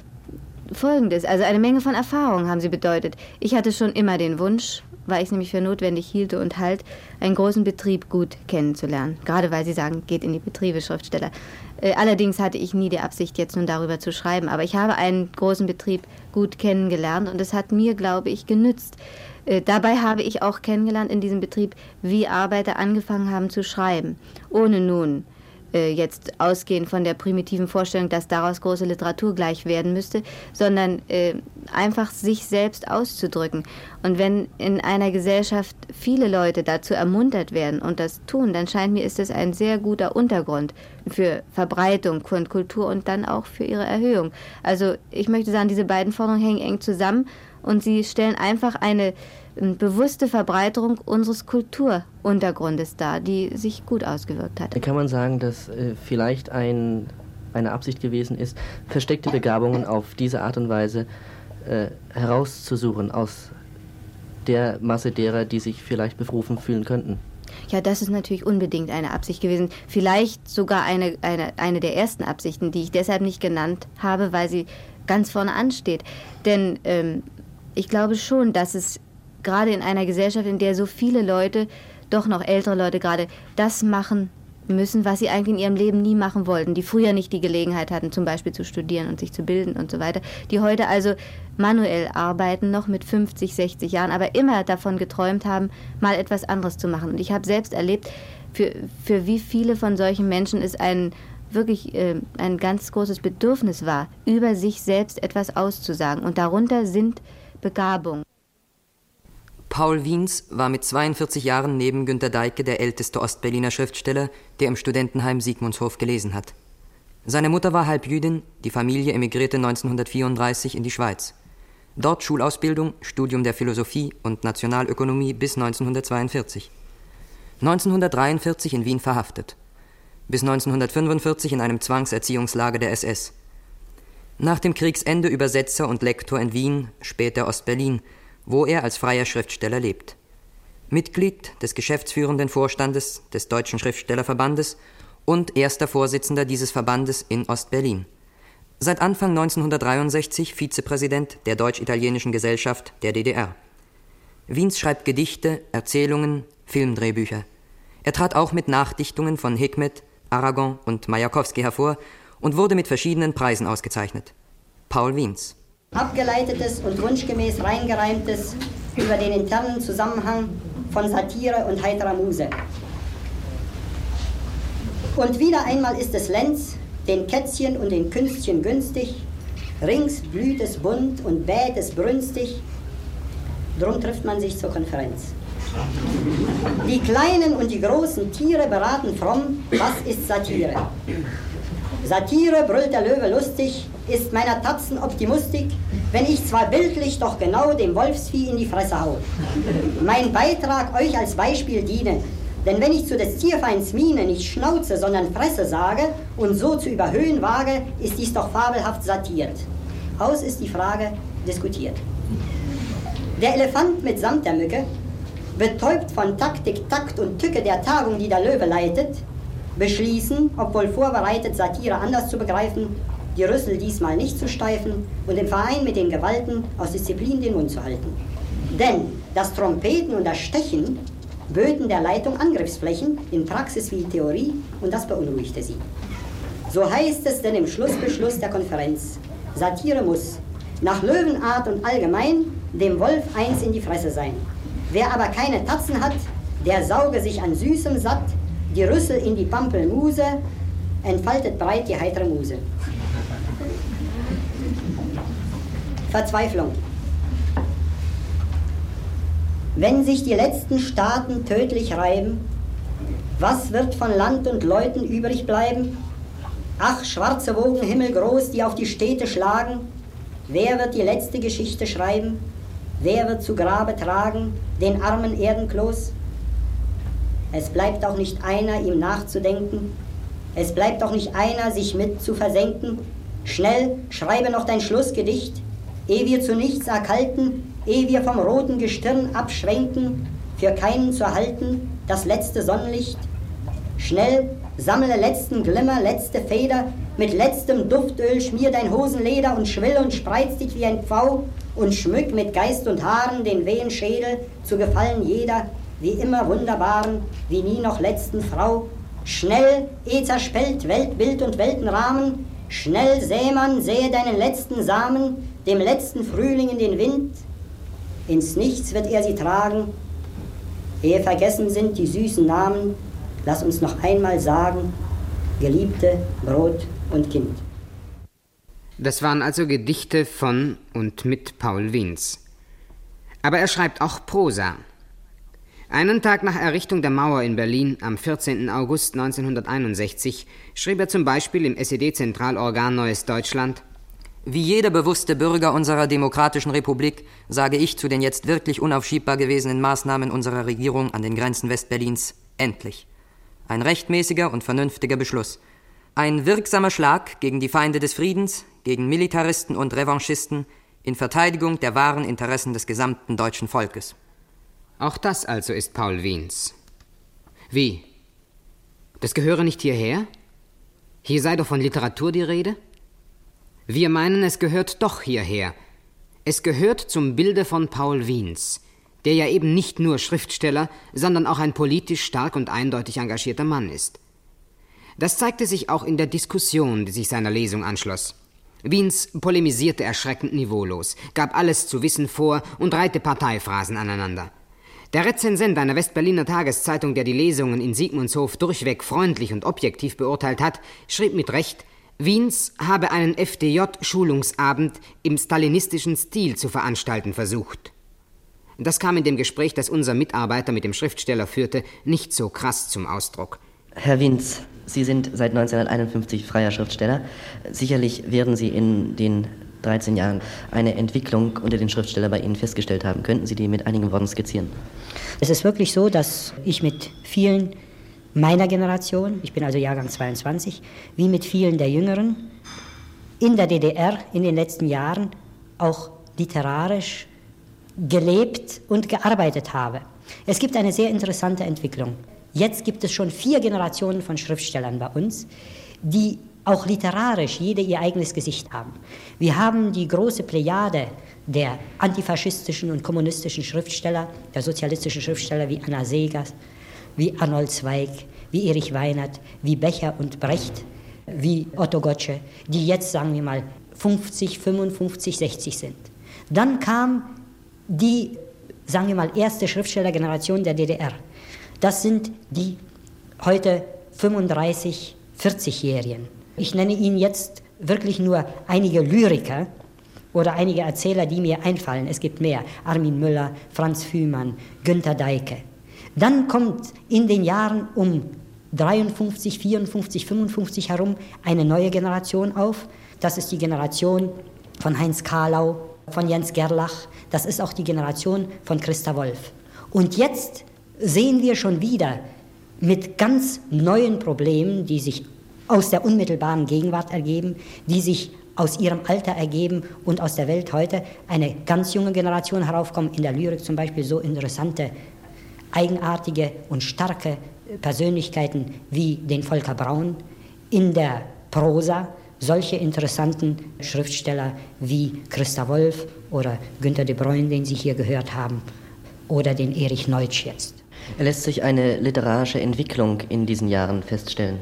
Folgendes. Also eine Menge von Erfahrungen haben sie bedeutet. Ich hatte schon immer den Wunsch, weil ich es nämlich für notwendig hielte und halt, einen großen Betrieb gut kennenzulernen. Gerade weil Sie sagen, geht in die Betriebe, Schriftsteller. Äh, allerdings hatte ich nie die Absicht, jetzt nun darüber zu schreiben. Aber ich habe einen großen Betrieb gut kennengelernt und es hat mir, glaube ich, genützt. Äh, dabei habe ich auch kennengelernt in diesem Betrieb, wie Arbeiter angefangen haben zu schreiben, ohne nun äh, jetzt ausgehend von der primitiven Vorstellung, dass daraus große Literatur gleich werden müsste, sondern äh, einfach sich selbst auszudrücken. Und wenn in einer Gesellschaft viele Leute dazu ermuntert werden und das tun, dann scheint mir, ist das ein sehr guter Untergrund für Verbreitung von Kultur und dann auch für ihre Erhöhung. Also ich möchte sagen, diese beiden Forderungen hängen eng zusammen und sie stellen einfach eine bewusste Verbreiterung unseres Kulturuntergrundes dar, die sich gut ausgewirkt hat. Kann man sagen, dass äh, vielleicht ein, eine Absicht gewesen ist, versteckte Begabungen auf diese Art und Weise äh, herauszusuchen aus der Masse derer, die sich vielleicht berufen fühlen könnten? Ja, das ist natürlich unbedingt eine Absicht gewesen. Vielleicht sogar eine, eine, eine der ersten Absichten, die ich deshalb nicht genannt habe, weil sie ganz vorne ansteht. Denn ähm, ich glaube schon, dass es gerade in einer Gesellschaft, in der so viele Leute, doch noch ältere Leute gerade, das machen müssen, was sie eigentlich in ihrem Leben nie machen wollten, die früher nicht die Gelegenheit hatten, zum Beispiel zu studieren und sich zu bilden und so weiter, die heute also manuell arbeiten, noch mit fünfzig, sechzig Jahren, aber immer davon geträumt haben, mal etwas anderes zu machen. Und ich habe selbst erlebt, für, für wie viele von solchen Menschen es ein wirklich äh, ein ganz großes Bedürfnis war, über sich selbst etwas auszusagen. Und darunter sind Begabungen. Paul Wiens war mit zweiundvierzig Jahren neben Günter Deike der älteste Ostberliner Schriftsteller, der im Studentenheim Sigmundshof gelesen hat. Seine Mutter war Halbjüdin, die Familie emigrierte neunzehnhundertvierunddreißig in die Schweiz. Dort Schulausbildung, Studium der Philosophie und Nationalökonomie bis neunzehnhundertzweiundvierzig. neunzehnhundertdreiundvierzig in Wien verhaftet. Bis neunzehnhundertfünfundvierzig in einem Zwangserziehungslager der S S. Nach dem Kriegsende Übersetzer und Lektor in Wien, später Ostberlin, wo er als freier Schriftsteller lebt. Mitglied des geschäftsführenden Vorstandes des Deutschen Schriftstellerverbandes und erster Vorsitzender dieses Verbandes in Ostberlin. Seit Anfang neunzehnhundertdreiundsechzig Vizepräsident der Deutsch-Italienischen Gesellschaft der D D R. Wiens schreibt Gedichte, Erzählungen, Filmdrehbücher. Er trat auch mit Nachdichtungen von Hikmet, Aragon und Majakowski hervor und wurde mit verschiedenen Preisen ausgezeichnet. Paul Wiens. Abgeleitetes und wunschgemäß reingereimtes über den internen Zusammenhang von Satire und heiterer Muse. Und wieder einmal ist es Lenz, den Kätzchen und den Künstchen günstig, rings blüht es bunt und bäht es brünstig, drum trifft man sich zur Konferenz. Die kleinen und die großen Tiere beraten fromm, was ist Satire? Satire, brüllt der Löwe lustig, ist meiner Tatzen Optimistik, wenn ich zwar bildlich, doch genau dem Wolfsvieh in die Fresse hau. Mein Beitrag euch als Beispiel diene, denn wenn ich zu des Tierfeinds Miene nicht Schnauze, sondern Fresse sage und so zu überhöhen wage, ist dies doch fabelhaft satiert. Aus ist die Frage diskutiert. Der Elefant mitsamt der Mücke, betäubt von Taktik, Takt und Tücke der Tagung, die der Löwe leitet, beschließen, obwohl vorbereitet, Satire anders zu begreifen, die Rüssel diesmal nicht zu steifen und im Verein mit den Gewalten aus Disziplin den Mund zu halten. Denn das Trompeten und das Stechen böten der Leitung Angriffsflächen in Praxis wie Theorie und das beunruhigte sie. So heißt es denn im Schlussbeschluss der Konferenz, Satire muss nach Löwenart und allgemein dem Wolf eins in die Fresse sein. Wer aber keine Tatzen hat, der sauge sich an Süßem satt, die Rüssel in die Pampelmuse, entfaltet breit die heitere Muse. Verzweiflung. Wenn sich die letzten Staaten tödlich reiben, was wird von Land und Leuten übrig bleiben? Ach, schwarze Wogen himmelgroß, die auf die Städte schlagen, wer wird die letzte Geschichte schreiben? Wer wird zu Grabe tragen den armen Erdenkloß? Es bleibt auch nicht einer, ihm nachzudenken. Es bleibt auch nicht einer, sich mit zu versenken. Schnell, schreibe noch dein Schlussgedicht, ehe wir zu nichts erkalten, ehe wir vom roten Gestirn abschwenken, für keinen zu erhalten, das letzte Sonnenlicht. Schnell, sammle letzten Glimmer, letzte Feder, mit letztem Duftöl schmier dein Hosenleder und schwill und spreiz dich wie ein Pfau und schmück mit Geist und Haaren den wehen Schädel zu Gefallen jeder, wie immer wunderbaren, wie nie noch letzten Frau. Schnell, eh zerspellt Weltbild und Weltenrahmen, schnell Sämann, sähe deinen letzten Samen, dem letzten Frühling in den Wind. Ins Nichts wird er sie tragen, ehe vergessen sind die süßen Namen. Lass uns noch einmal sagen, Geliebte, Brot und Kind. Das waren also Gedichte von und mit Paul Wiens. Aber er schreibt auch Prosa. Einen Tag nach Errichtung der Mauer in Berlin am vierzehnten August neunzehnhunderteinundsechzig schrieb er zum Beispiel im S E D-Zentralorgan Neues Deutschland: Wie jeder bewusste Bürger unserer demokratischen Republik sage ich zu den jetzt wirklich unaufschiebbar gewesenen Maßnahmen unserer Regierung an den Grenzen Westberlins: Endlich. Ein rechtmäßiger und vernünftiger Beschluss. Ein wirksamer Schlag gegen die Feinde des Friedens, gegen Militaristen und Revanchisten, in Verteidigung der wahren Interessen des gesamten deutschen Volkes. Auch das also ist Paul Wiens. Wie? Das gehöre nicht hierher? Hier sei doch von Literatur die Rede? Wir meinen, es gehört doch hierher. Es gehört zum Bilde von Paul Wiens, der ja eben nicht nur Schriftsteller, sondern auch ein politisch stark und eindeutig engagierter Mann ist. Das zeigte sich auch in der Diskussion, die sich seiner Lesung anschloss. Wiens polemisierte erschreckend niveaulos, gab alles zu wissen vor und reihte Parteiphrasen aneinander. Der Rezensent einer Westberliner Tageszeitung, der die Lesungen in Sigmundshof durchweg freundlich und objektiv beurteilt hat, schrieb mit Recht, Wiens habe einen F D J-Schulungsabend im stalinistischen Stil zu veranstalten versucht. Das kam in dem Gespräch, das unser Mitarbeiter mit dem Schriftsteller führte, nicht so krass zum Ausdruck. Herr Wiens, Sie sind seit neunzehnhunderteinundfünfzig freier Schriftsteller. Sicherlich werden Sie in den dreizehn Jahren eine Entwicklung unter den Schriftstellern bei Ihnen festgestellt haben. Könnten Sie die mit einigen Worten skizzieren? Es ist wirklich so, dass ich mit vielen meiner Generation, ich bin also Jahrgang zweiundzwanzig, wie mit vielen der Jüngeren, in der D D R in den letzten Jahren auch literarisch gelebt und gearbeitet habe. Es gibt eine sehr interessante Entwicklung. Jetzt gibt es schon vier Generationen von Schriftstellern bei uns, die auch literarisch jede ihr eigenes Gesicht haben. Wir haben die große Plejade der antifaschistischen und kommunistischen Schriftsteller, der sozialistischen Schriftsteller wie Anna Seghers, wie Arnold Zweig, wie Erich Weinert, wie Becher und Brecht, wie Otto Gottschee, die jetzt, sagen wir mal, fünfzig, fünfundfünfzig, sechzig sind. Dann kam die, sagen wir mal, erste Schriftstellergeneration der D D R. Das sind die heute fünfunddreißig-, vierzigjährigen. Ich nenne Ihnen jetzt wirklich nur einige Lyriker oder einige Erzähler, die mir einfallen. Es gibt mehr. Armin Müller, Franz Fühmann, Günter Deike. Dann kommt in den Jahren um dreiundfünfzig, vierundfünfzig, fünfundfünfzig herum eine neue Generation auf. Das ist die Generation von Heinz Kahlau, von Jens Gerlach. Das ist auch die Generation von Christa Wolf. Und jetzt sehen wir schon wieder mit ganz neuen Problemen, die sich aus der unmittelbaren Gegenwart ergeben, die sich aus ihrem Alter ergeben und aus der Welt heute eine ganz junge Generation heraufkommen. In der Lyrik zum Beispiel so interessante, eigenartige und starke Persönlichkeiten wie den Volker Braun. In der Prosa solche interessanten Schriftsteller wie Christa Wolf oder Günter de Bruyne, den Sie hier gehört haben, oder den Erich Neutsch jetzt. Lässt sich eine literarische Entwicklung in diesen Jahren feststellen?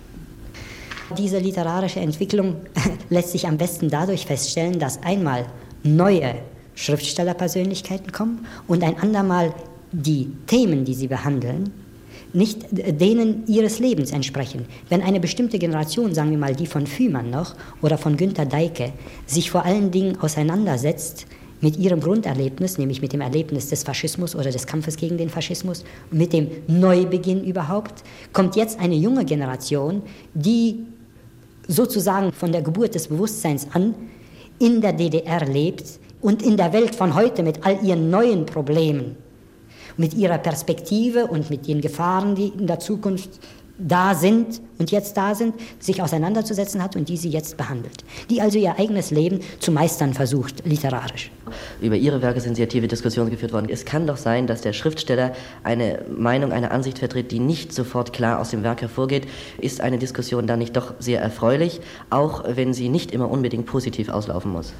Diese literarische Entwicklung lässt sich am besten dadurch feststellen, dass einmal neue Schriftstellerpersönlichkeiten kommen und ein andermal die Themen, die sie behandeln, nicht denen ihres Lebens entsprechen. Wenn eine bestimmte Generation, sagen wir mal die von Fühmann noch oder von Günter Deike, sich vor allen Dingen auseinandersetzt mit ihrem Grunderlebnis, nämlich mit dem Erlebnis des Faschismus oder des Kampfes gegen den Faschismus, mit dem Neubeginn überhaupt, kommt jetzt eine junge Generation, die sozusagen von der Geburt des Bewusstseins an in der D D R lebt und in der Welt von heute mit all ihren neuen Problemen, mit ihrer Perspektive und mit den Gefahren, die in der Zukunft da sind und jetzt da sind, sich auseinanderzusetzen hat und die sie jetzt behandelt. Die also ihr eigenes Leben zu meistern versucht, literarisch. Über Ihre Werke sind sehr tiefe Diskussionen geführt worden. Es kann doch sein, dass der Schriftsteller eine Meinung, eine Ansicht vertritt, die nicht sofort klar aus dem Werk hervorgeht. Ist eine Diskussion dann nicht doch sehr erfreulich, auch wenn sie nicht immer unbedingt positiv auslaufen muss?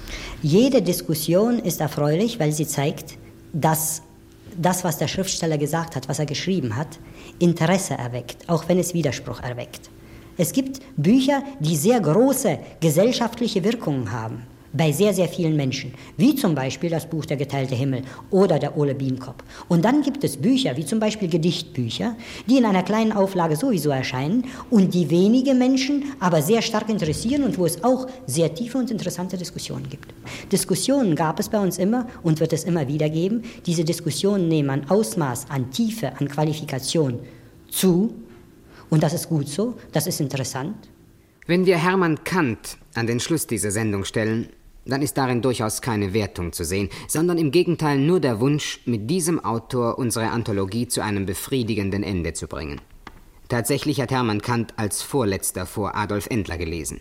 Jede Diskussion ist erfreulich, weil sie zeigt, dass das, was der Schriftsteller gesagt hat, was er geschrieben hat, Interesse erweckt, auch wenn es Widerspruch erweckt. Es gibt Bücher, die sehr große gesellschaftliche Wirkungen haben, bei sehr, sehr vielen Menschen, wie zum Beispiel das Buch Der geteilte Himmel oder der Ole Bienkopf. Und dann gibt es Bücher, wie zum Beispiel Gedichtbücher, die in einer kleinen Auflage sowieso erscheinen und die wenige Menschen aber sehr stark interessieren und wo es auch sehr tiefe und interessante Diskussionen gibt. Diskussionen gab es bei uns immer und wird es immer wieder geben. Diese Diskussionen nehmen an Ausmaß, an Tiefe, an Qualifikation zu und das ist gut so, das ist interessant. Wenn wir Hermann Kant an den Schluss dieser Sendung stellen, dann ist darin durchaus keine Wertung zu sehen, sondern im Gegenteil nur der Wunsch, mit diesem Autor unsere Anthologie zu einem befriedigenden Ende zu bringen. Tatsächlich hat Hermann Kant als Vorletzter vor Adolf Endler gelesen.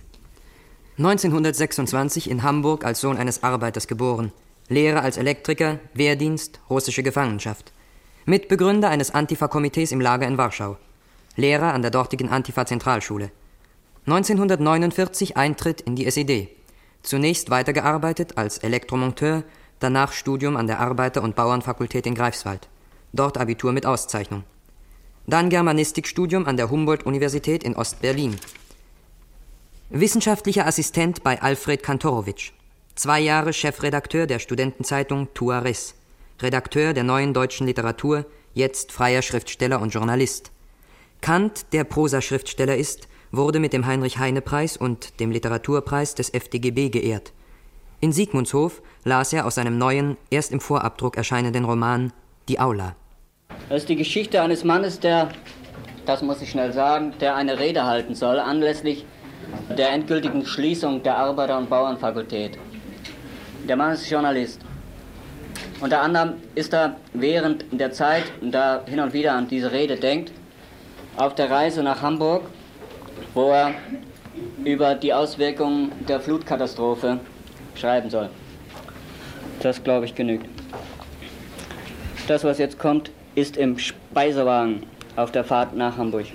neunzehnhundertsechsundzwanzig in Hamburg als Sohn eines Arbeiters geboren. Lehre als Elektriker, Wehrdienst, russische Gefangenschaft. Mitbegründer eines Antifa-Komitees im Lager in Warschau. Lehrer an der dortigen Antifa-Zentralschule. neunzehnhundertneunundvierzig Eintritt in die S E D. Zunächst weitergearbeitet als Elektromonteur, danach Studium an der Arbeiter- und Bauernfakultät in Greifswald. Dort Abitur mit Auszeichnung. Dann Germanistikstudium an der Humboldt-Universität in Ost-Berlin. Wissenschaftlicher Assistent bei Alfred Kantorowicz. Zwei Jahre Chefredakteur der Studentenzeitung Tuares. Redakteur der Neuen Deutschen Literatur, jetzt freier Schriftsteller und Journalist. Kant, der Prosaschriftsteller ist, wurde mit dem Heinrich-Heine-Preis und dem Literaturpreis des F D G B geehrt. In Sigmundshof las er aus seinem neuen, erst im Vorabdruck erscheinenden Roman Die Aula. Das ist die Geschichte eines Mannes, der, das muss ich schnell sagen, der eine Rede halten soll anlässlich der endgültigen Schließung der Arbeiter- und Bauernfakultät. Der Mann ist Journalist. Unter anderem ist er während der Zeit, da hin und wieder an diese Rede denkt, auf der Reise nach Hamburg, wo er über die Auswirkungen der Flutkatastrophe schreiben soll. Das, glaube ich, genügt. Das, was jetzt kommt, ist im Speisewagen auf der Fahrt nach Hamburg.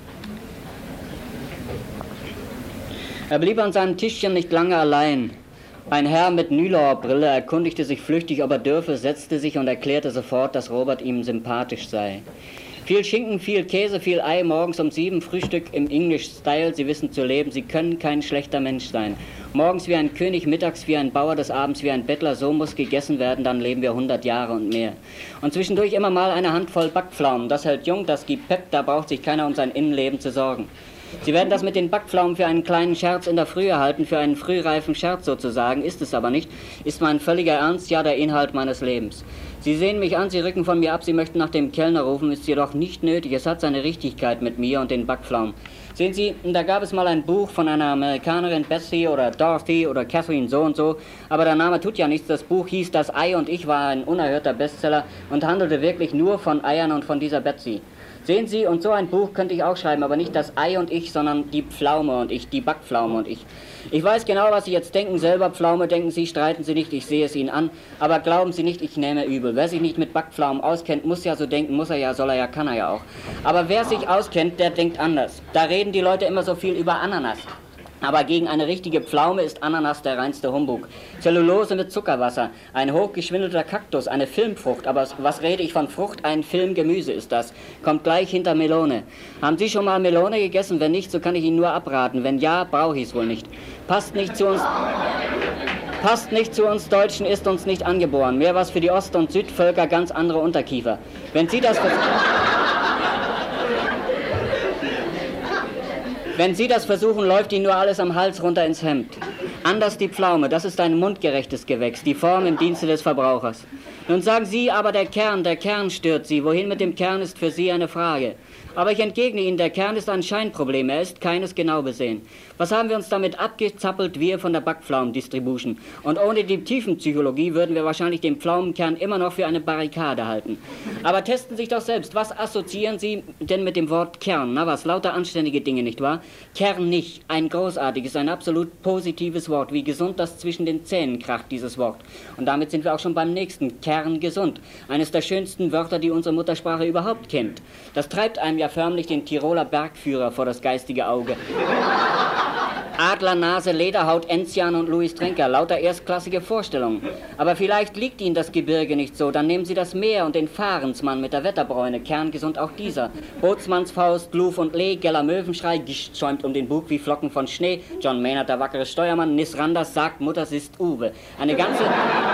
Er blieb an seinem Tischchen nicht lange allein. Ein Herr mit Nylor-Brille erkundigte sich flüchtig, ob er dürfe, setzte sich und erklärte sofort, dass Robert ihm sympathisch sei. Viel Schinken, viel Käse, viel Ei, morgens um sieben, Frühstück im English-Style, Sie wissen zu leben, Sie können kein schlechter Mensch sein. Morgens wie ein König, mittags wie ein Bauer, des Abends wie ein Bettler, so muss gegessen werden, dann leben wir hundert Jahre und mehr. Und zwischendurch immer mal eine Handvoll Backpflaumen, das hält jung, das gibt Pep, da braucht sich keiner um sein Innenleben zu sorgen. Sie werden das mit den Backpflaumen für einen kleinen Scherz in der Frühe halten, für einen frühreifen Scherz sozusagen, ist es aber nicht, ist mein völliger Ernst, ja der Inhalt meines Lebens. Sie sehen mich an, Sie rücken von mir ab, Sie möchten nach dem Kellner rufen, ist jedoch nicht nötig, es hat seine Richtigkeit mit mir und den Backpflaumen. Sehen Sie, da gab es mal ein Buch von einer Amerikanerin, Bessie oder Dorothy oder Catherine so und so, aber der Name tut ja nichts, das Buch hieß Das Ei und ich, war ein unerhörter Bestseller und handelte wirklich nur von Eiern und von dieser Betsy. Sehen Sie, und so ein Buch könnte ich auch schreiben, aber nicht das Ei und ich, sondern die Pflaume und ich, die Backpflaume und ich. Ich weiß genau, was Sie jetzt denken, selber Pflaume, denken Sie, streiten Sie nicht, ich sehe es Ihnen an, aber glauben Sie nicht, ich nehme übel. Wer sich nicht mit Backpflaumen auskennt, muss ja so denken, muss er ja, soll er ja, kann er ja auch. Aber wer sich auskennt, der denkt anders. Da reden die Leute immer so viel über Ananas. Aber gegen eine richtige Pflaume ist Ananas der reinste Humbug. Zellulose mit Zuckerwasser, ein hochgeschwindelter Kaktus, eine Filmfrucht. Aber was rede ich von Frucht? Ein Filmgemüse ist das. Kommt gleich hinter Melone. Haben Sie schon mal Melone gegessen? Wenn nicht, so kann ich Ihnen nur abraten. Wenn ja, brauche ich es wohl nicht. Passt nicht zu uns... Passt nicht zu uns Deutschen, ist uns nicht angeboren. Mehr was für die Ost- und Südvölker, ganz andere Unterkiefer. Wenn Sie das... Wenn Sie das versuchen, läuft Ihnen nur alles am Hals runter ins Hemd. Anders die Pflaume, das ist ein mundgerechtes Gewächs, die Form im Dienste des Verbrauchers. Nun sagen Sie aber, der Kern, der Kern stört Sie. Wohin mit dem Kern ist für Sie eine Frage. Aber ich entgegne Ihnen, der Kern ist ein Scheinproblem, er ist keines genau besehen. Was haben wir uns damit abgezappelt, wir von der Backpflaumen-Distribution? Und ohne die Tiefenpsychologie würden wir wahrscheinlich den Pflaumenkern immer noch für eine Barrikade halten. Aber testen Sie sich doch selbst, was assoziieren Sie denn mit dem Wort Kern? Na was, lauter anständige Dinge, nicht wahr? Kern nicht, ein großartiges, ein absolut positives Wort. Wie gesund das zwischen den Zähnen kracht, dieses Wort. Und damit sind wir auch schon beim nächsten, Kern gesund. Eines der schönsten Wörter, die unsere Muttersprache überhaupt kennt. Das treibt einem ja förmlich den Tiroler Bergführer vor das geistige Auge. Adler, Nase, Lederhaut, Enzian und Louis Trenker, lauter erstklassige Vorstellungen. Aber vielleicht liegt Ihnen das Gebirge nicht so, dann nehmen Sie das Meer und den Fahrensmann mit der Wetterbräune, kerngesund auch dieser. Bootsmannsfaust, Luf und Lee, Geller Möwenschrei, Gischt schäumt um den Bug wie Flocken von Schnee, John Maynard, der wackere Steuermann, Nis Randers sagt, Mutters ist Uwe. Eine ganze...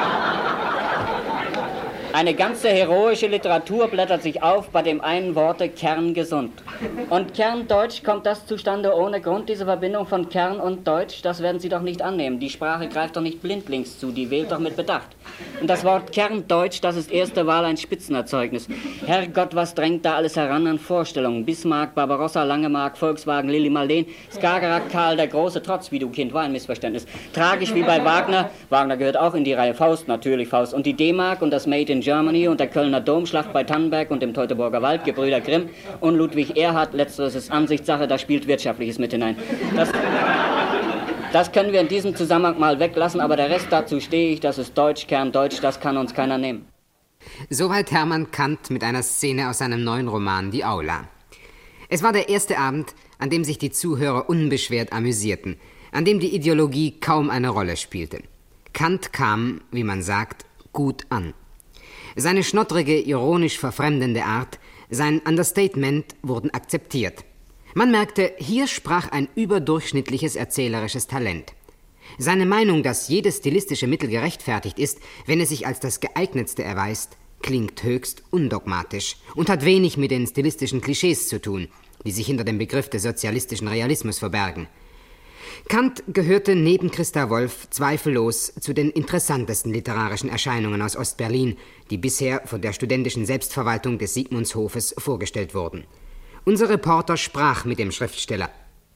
Eine ganze heroische Literatur blättert sich auf bei dem einen Worte kerngesund. Und Kerndeutsch, kommt das zustande ohne Grund, diese Verbindung von Kern und Deutsch? Das werden Sie doch nicht annehmen. Die Sprache greift doch nicht blindlings zu, die wählt doch mit Bedacht. Und das Wort Kerndeutsch, das ist erste Wahl ein Spitzenerzeugnis. Herrgott, was drängt da alles heran an Vorstellungen? Bismarck, Barbarossa, Langemark, Volkswagen, Lili Marleen, Skagerrak, Karl der Große, trotz wie du Kind, war ein Missverständnis. Tragisch wie bei Wagner, Wagner gehört auch in die Reihe, Faust, natürlich Faust. Und die D-Mark und das Made in Germany und der Kölner Domschlacht bei Tannenberg und dem Teutoburger Wald, Gebrüder Grimm und Ludwig Erhard, letzteres ist Ansichtssache, da spielt Wirtschaftliches mit hinein. Das, das können wir in diesem Zusammenhang mal weglassen, aber der Rest, dazu stehe ich, das ist Deutsch, Kerndeutsch, das kann uns keiner nehmen. Soweit Hermann Kant mit einer Szene aus seinem neuen Roman Die Aula. Es war der erste Abend, an dem sich die Zuhörer unbeschwert amüsierten, an dem die Ideologie kaum eine Rolle spielte. Kant kam, wie man sagt, gut an. Seine schnottrige, ironisch verfremdende Art, sein Understatement wurden akzeptiert. Man merkte, hier sprach ein überdurchschnittliches erzählerisches Talent. Seine Meinung, dass jedes stilistische Mittel gerechtfertigt ist, wenn es sich als das geeignetste erweist, klingt höchst undogmatisch und hat wenig mit den stilistischen Klischees zu tun, die sich hinter dem Begriff des sozialistischen Realismus verbergen. Kant gehörte neben Christa Wolf zweifellos zu den interessantesten literarischen Erscheinungen aus Ostberlin, die bisher von der studentischen Selbstverwaltung des Sigmundshofes vorgestellt wurden. Unser Reporter sprach mit dem Schriftsteller.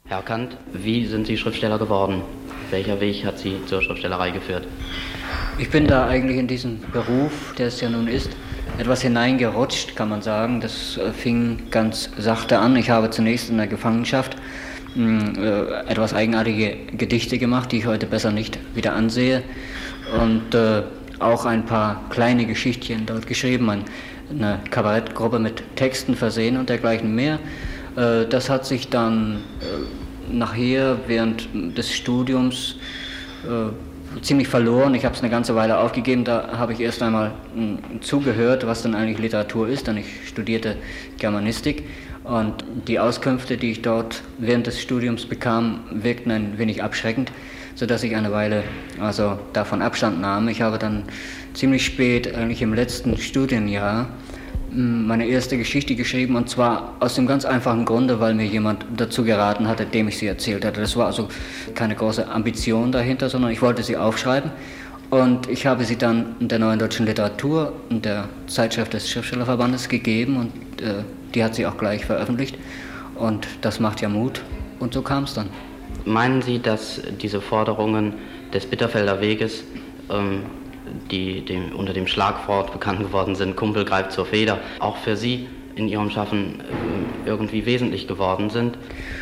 Herr Kant, wie sind Sie Schriftsteller geworden? Welcher Weg hat Sie zur Schriftstellerei geführt? Ich bin da eigentlich in diesen Beruf, der es ja nun ist, etwas hineingerutscht, kann man sagen. Das äh, fing ganz sachte an. Ich habe zunächst in der Gefangenschaft mh, äh, etwas eigenartige Gedichte gemacht, die ich heute besser nicht wieder ansehe. Und äh, auch ein paar kleine Geschichtchen dort geschrieben, ein, eine Kabarettgruppe mit Texten versehen und dergleichen mehr. Äh, das hat sich dann äh, nachher während des Studiums äh, ziemlich verloren. Ich habe es eine ganze Weile aufgegeben. Da habe ich erst einmal mh, zugehört, was denn eigentlich Literatur ist, denn ich studierte Germanistik und die Auskünfte, die ich dort während des Studiums bekam, wirkten ein wenig abschreckend, sodass ich eine Weile also davon Abstand nahm. Ich habe dann ziemlich spät, eigentlich im letzten Studienjahr, meine erste Geschichte geschrieben, und zwar aus dem ganz einfachen Grunde, weil mir jemand dazu geraten hatte, dem ich sie erzählt hatte. Das war also keine große Ambition dahinter, sondern ich wollte sie aufschreiben, und ich habe sie dann in der Neuen Deutschen Literatur, in der Zeitschrift des Schriftstellerverbandes gegeben, und äh, die hat sie auch gleich veröffentlicht, und das macht ja Mut, und so kam es dann. Meinen Sie, dass diese Forderungen des Bitterfelder Weges, ähm, die dem, unter dem Schlagwort bekannt geworden sind, Kumpel greift zur Feder, auch für Sie in Ihrem Schaffen äh, irgendwie wesentlich geworden sind?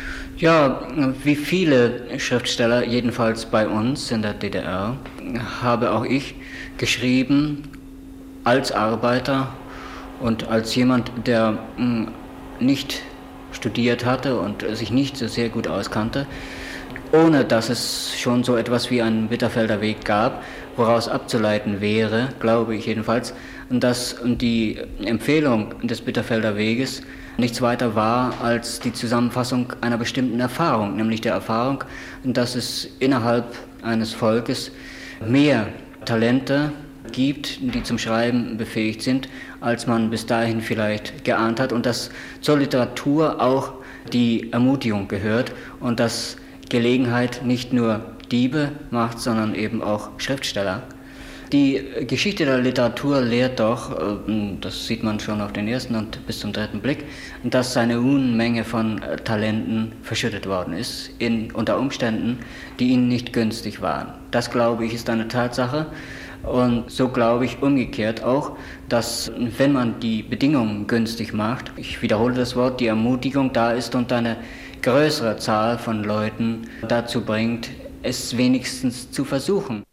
Ja, wie viele Schriftsteller, jedenfalls bei uns in der D D R, habe auch ich geschrieben als Arbeiter und als jemand, der mh, nicht studiert hatte und sich nicht so sehr gut auskannte, ohne dass es schon so etwas wie einen Bitterfelder Weg gab, woraus abzuleiten wäre, glaube ich jedenfalls, dass die Empfehlung des Bitterfelder Weges nichts weiter war als die Zusammenfassung einer bestimmten Erfahrung, nämlich der Erfahrung, dass es innerhalb eines Volkes mehr Talente gibt, die zum Schreiben befähigt sind, als man bis dahin vielleicht geahnt hat, und dass zur Literatur auch die Ermutigung gehört und dass Gelegenheit nicht nur Diebe macht, sondern eben auch Schriftsteller. Die Geschichte der Literatur lehrt doch, das sieht man schon auf den ersten und bis zum dritten Blick, dass eine Unmenge von Talenten verschüttet worden ist, in, unter Umständen, die ihnen nicht günstig waren. Das, glaube ich, ist eine Tatsache. Und so glaube ich umgekehrt auch, dass wenn man die Bedingungen günstig macht, ich wiederhole das Wort, die Ermutigung da ist und eine größere Zahl von Leuten dazu bringt, es wenigstens zu versuchen.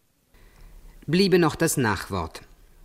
Bliebe noch das Nachwort.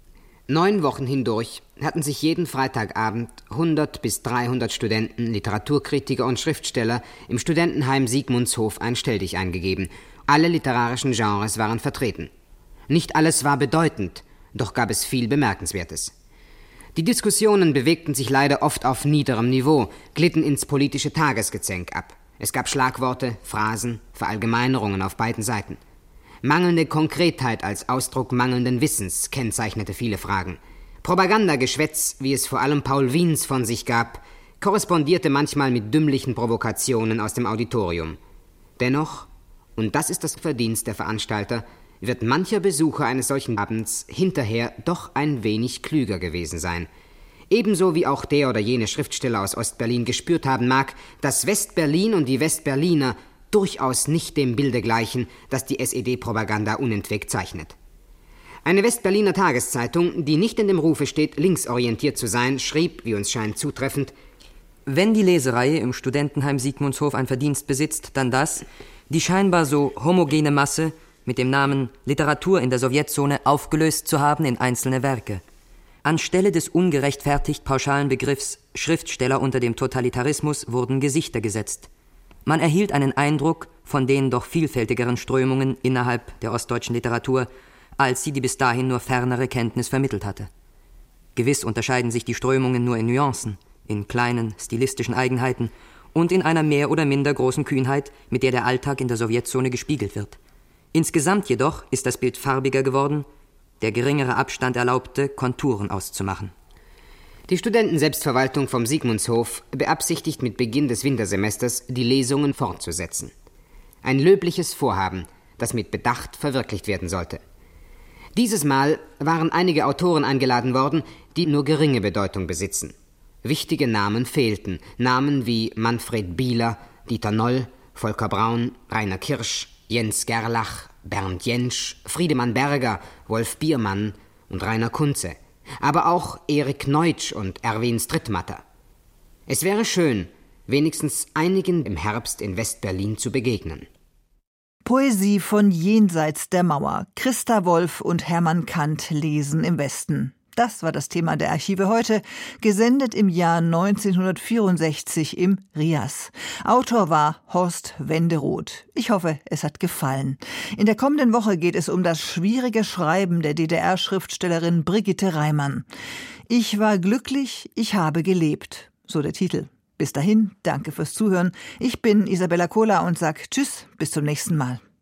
Neun Wochen hindurch hatten sich jeden Freitagabend hundert bis dreihundert Studenten, Literaturkritiker und Schriftsteller im Studentenheim Sigmundshof ein Stelldich eingegeben. Alle literarischen Genres waren vertreten. Nicht alles war bedeutend, doch gab es viel Bemerkenswertes. Die Diskussionen bewegten sich leider oft auf niederem Niveau, glitten ins politische Tagesgezänk ab. Es gab Schlagworte, Phrasen, Verallgemeinerungen auf beiden Seiten. Mangelnde Konkretheit als Ausdruck mangelnden Wissens kennzeichnete viele Fragen. Propagandageschwätz, wie es vor allem Paul Wiens von sich gab, korrespondierte manchmal mit dümmlichen Provokationen aus dem Auditorium. Dennoch, und das ist das Verdienst der Veranstalter, wird mancher Besucher eines solchen Abends hinterher doch ein wenig klüger gewesen sein. Ebenso wie auch der oder jene Schriftsteller aus Ostberlin gespürt haben mag, dass Westberlin und die Westberliner durchaus nicht dem Bilde gleichen, das die S E D-Propaganda unentwegt zeichnet. Eine Westberliner Tageszeitung, die nicht in dem Rufe steht, linksorientiert zu sein, schrieb, wie uns scheint zutreffend: Wenn die Lesereihe im Studentenheim Sigmundshof ein Verdienst besitzt, dann das, die scheinbar so homogene Masse mit dem Namen Literatur in der Sowjetzone aufgelöst zu haben in einzelne Werke. Anstelle des ungerechtfertigt pauschalen Begriffs Schriftsteller unter dem Totalitarismus wurden Gesichter gesetzt. Man erhielt einen Eindruck von den doch vielfältigeren Strömungen innerhalb der ostdeutschen Literatur, als sie die bis dahin nur fernere Kenntnis vermittelt hatte. Gewiss unterscheiden sich die Strömungen nur in Nuancen, in kleinen stilistischen Eigenheiten und in einer mehr oder minder großen Kühnheit, mit der der Alltag in der Sowjetzone gespiegelt wird. Insgesamt jedoch ist das Bild farbiger geworden, der geringere Abstand erlaubte, Konturen auszumachen. Die Studentenselbstverwaltung vom Sigmundshof beabsichtigt mit Beginn des Wintersemesters, die Lesungen fortzusetzen. Ein löbliches Vorhaben, das mit Bedacht verwirklicht werden sollte. Dieses Mal waren einige Autoren eingeladen worden, die nur geringe Bedeutung besitzen. Wichtige Namen fehlten, Namen wie Manfred Bieler, Dieter Noll, Volker Braun, Rainer Kirsch, Jens Gerlach, Bernd Jentsch, Friedemann Berger, Wolf Biermann und Rainer Kunze, aber auch Erik Neutsch und Erwin Strittmatter. Es wäre schön, wenigstens einigen im Herbst in West-Berlin zu begegnen. Poesie von jenseits der Mauer. Christa Wolf und Hermann Kant lesen im Westen. Das war das Thema der Archive heute, gesendet im Jahr neunzehnhundertvierundsechzig im Rias. Autor war Horst Wenderoth. Ich hoffe, es hat gefallen. In der kommenden Woche geht es um das schwierige Schreiben der D D R-Schriftstellerin Brigitte Reimann. Ich war glücklich, ich habe gelebt. So der Titel. Bis dahin, danke fürs Zuhören. Ich bin Isabella Kohler und sag Tschüss, bis zum nächsten Mal.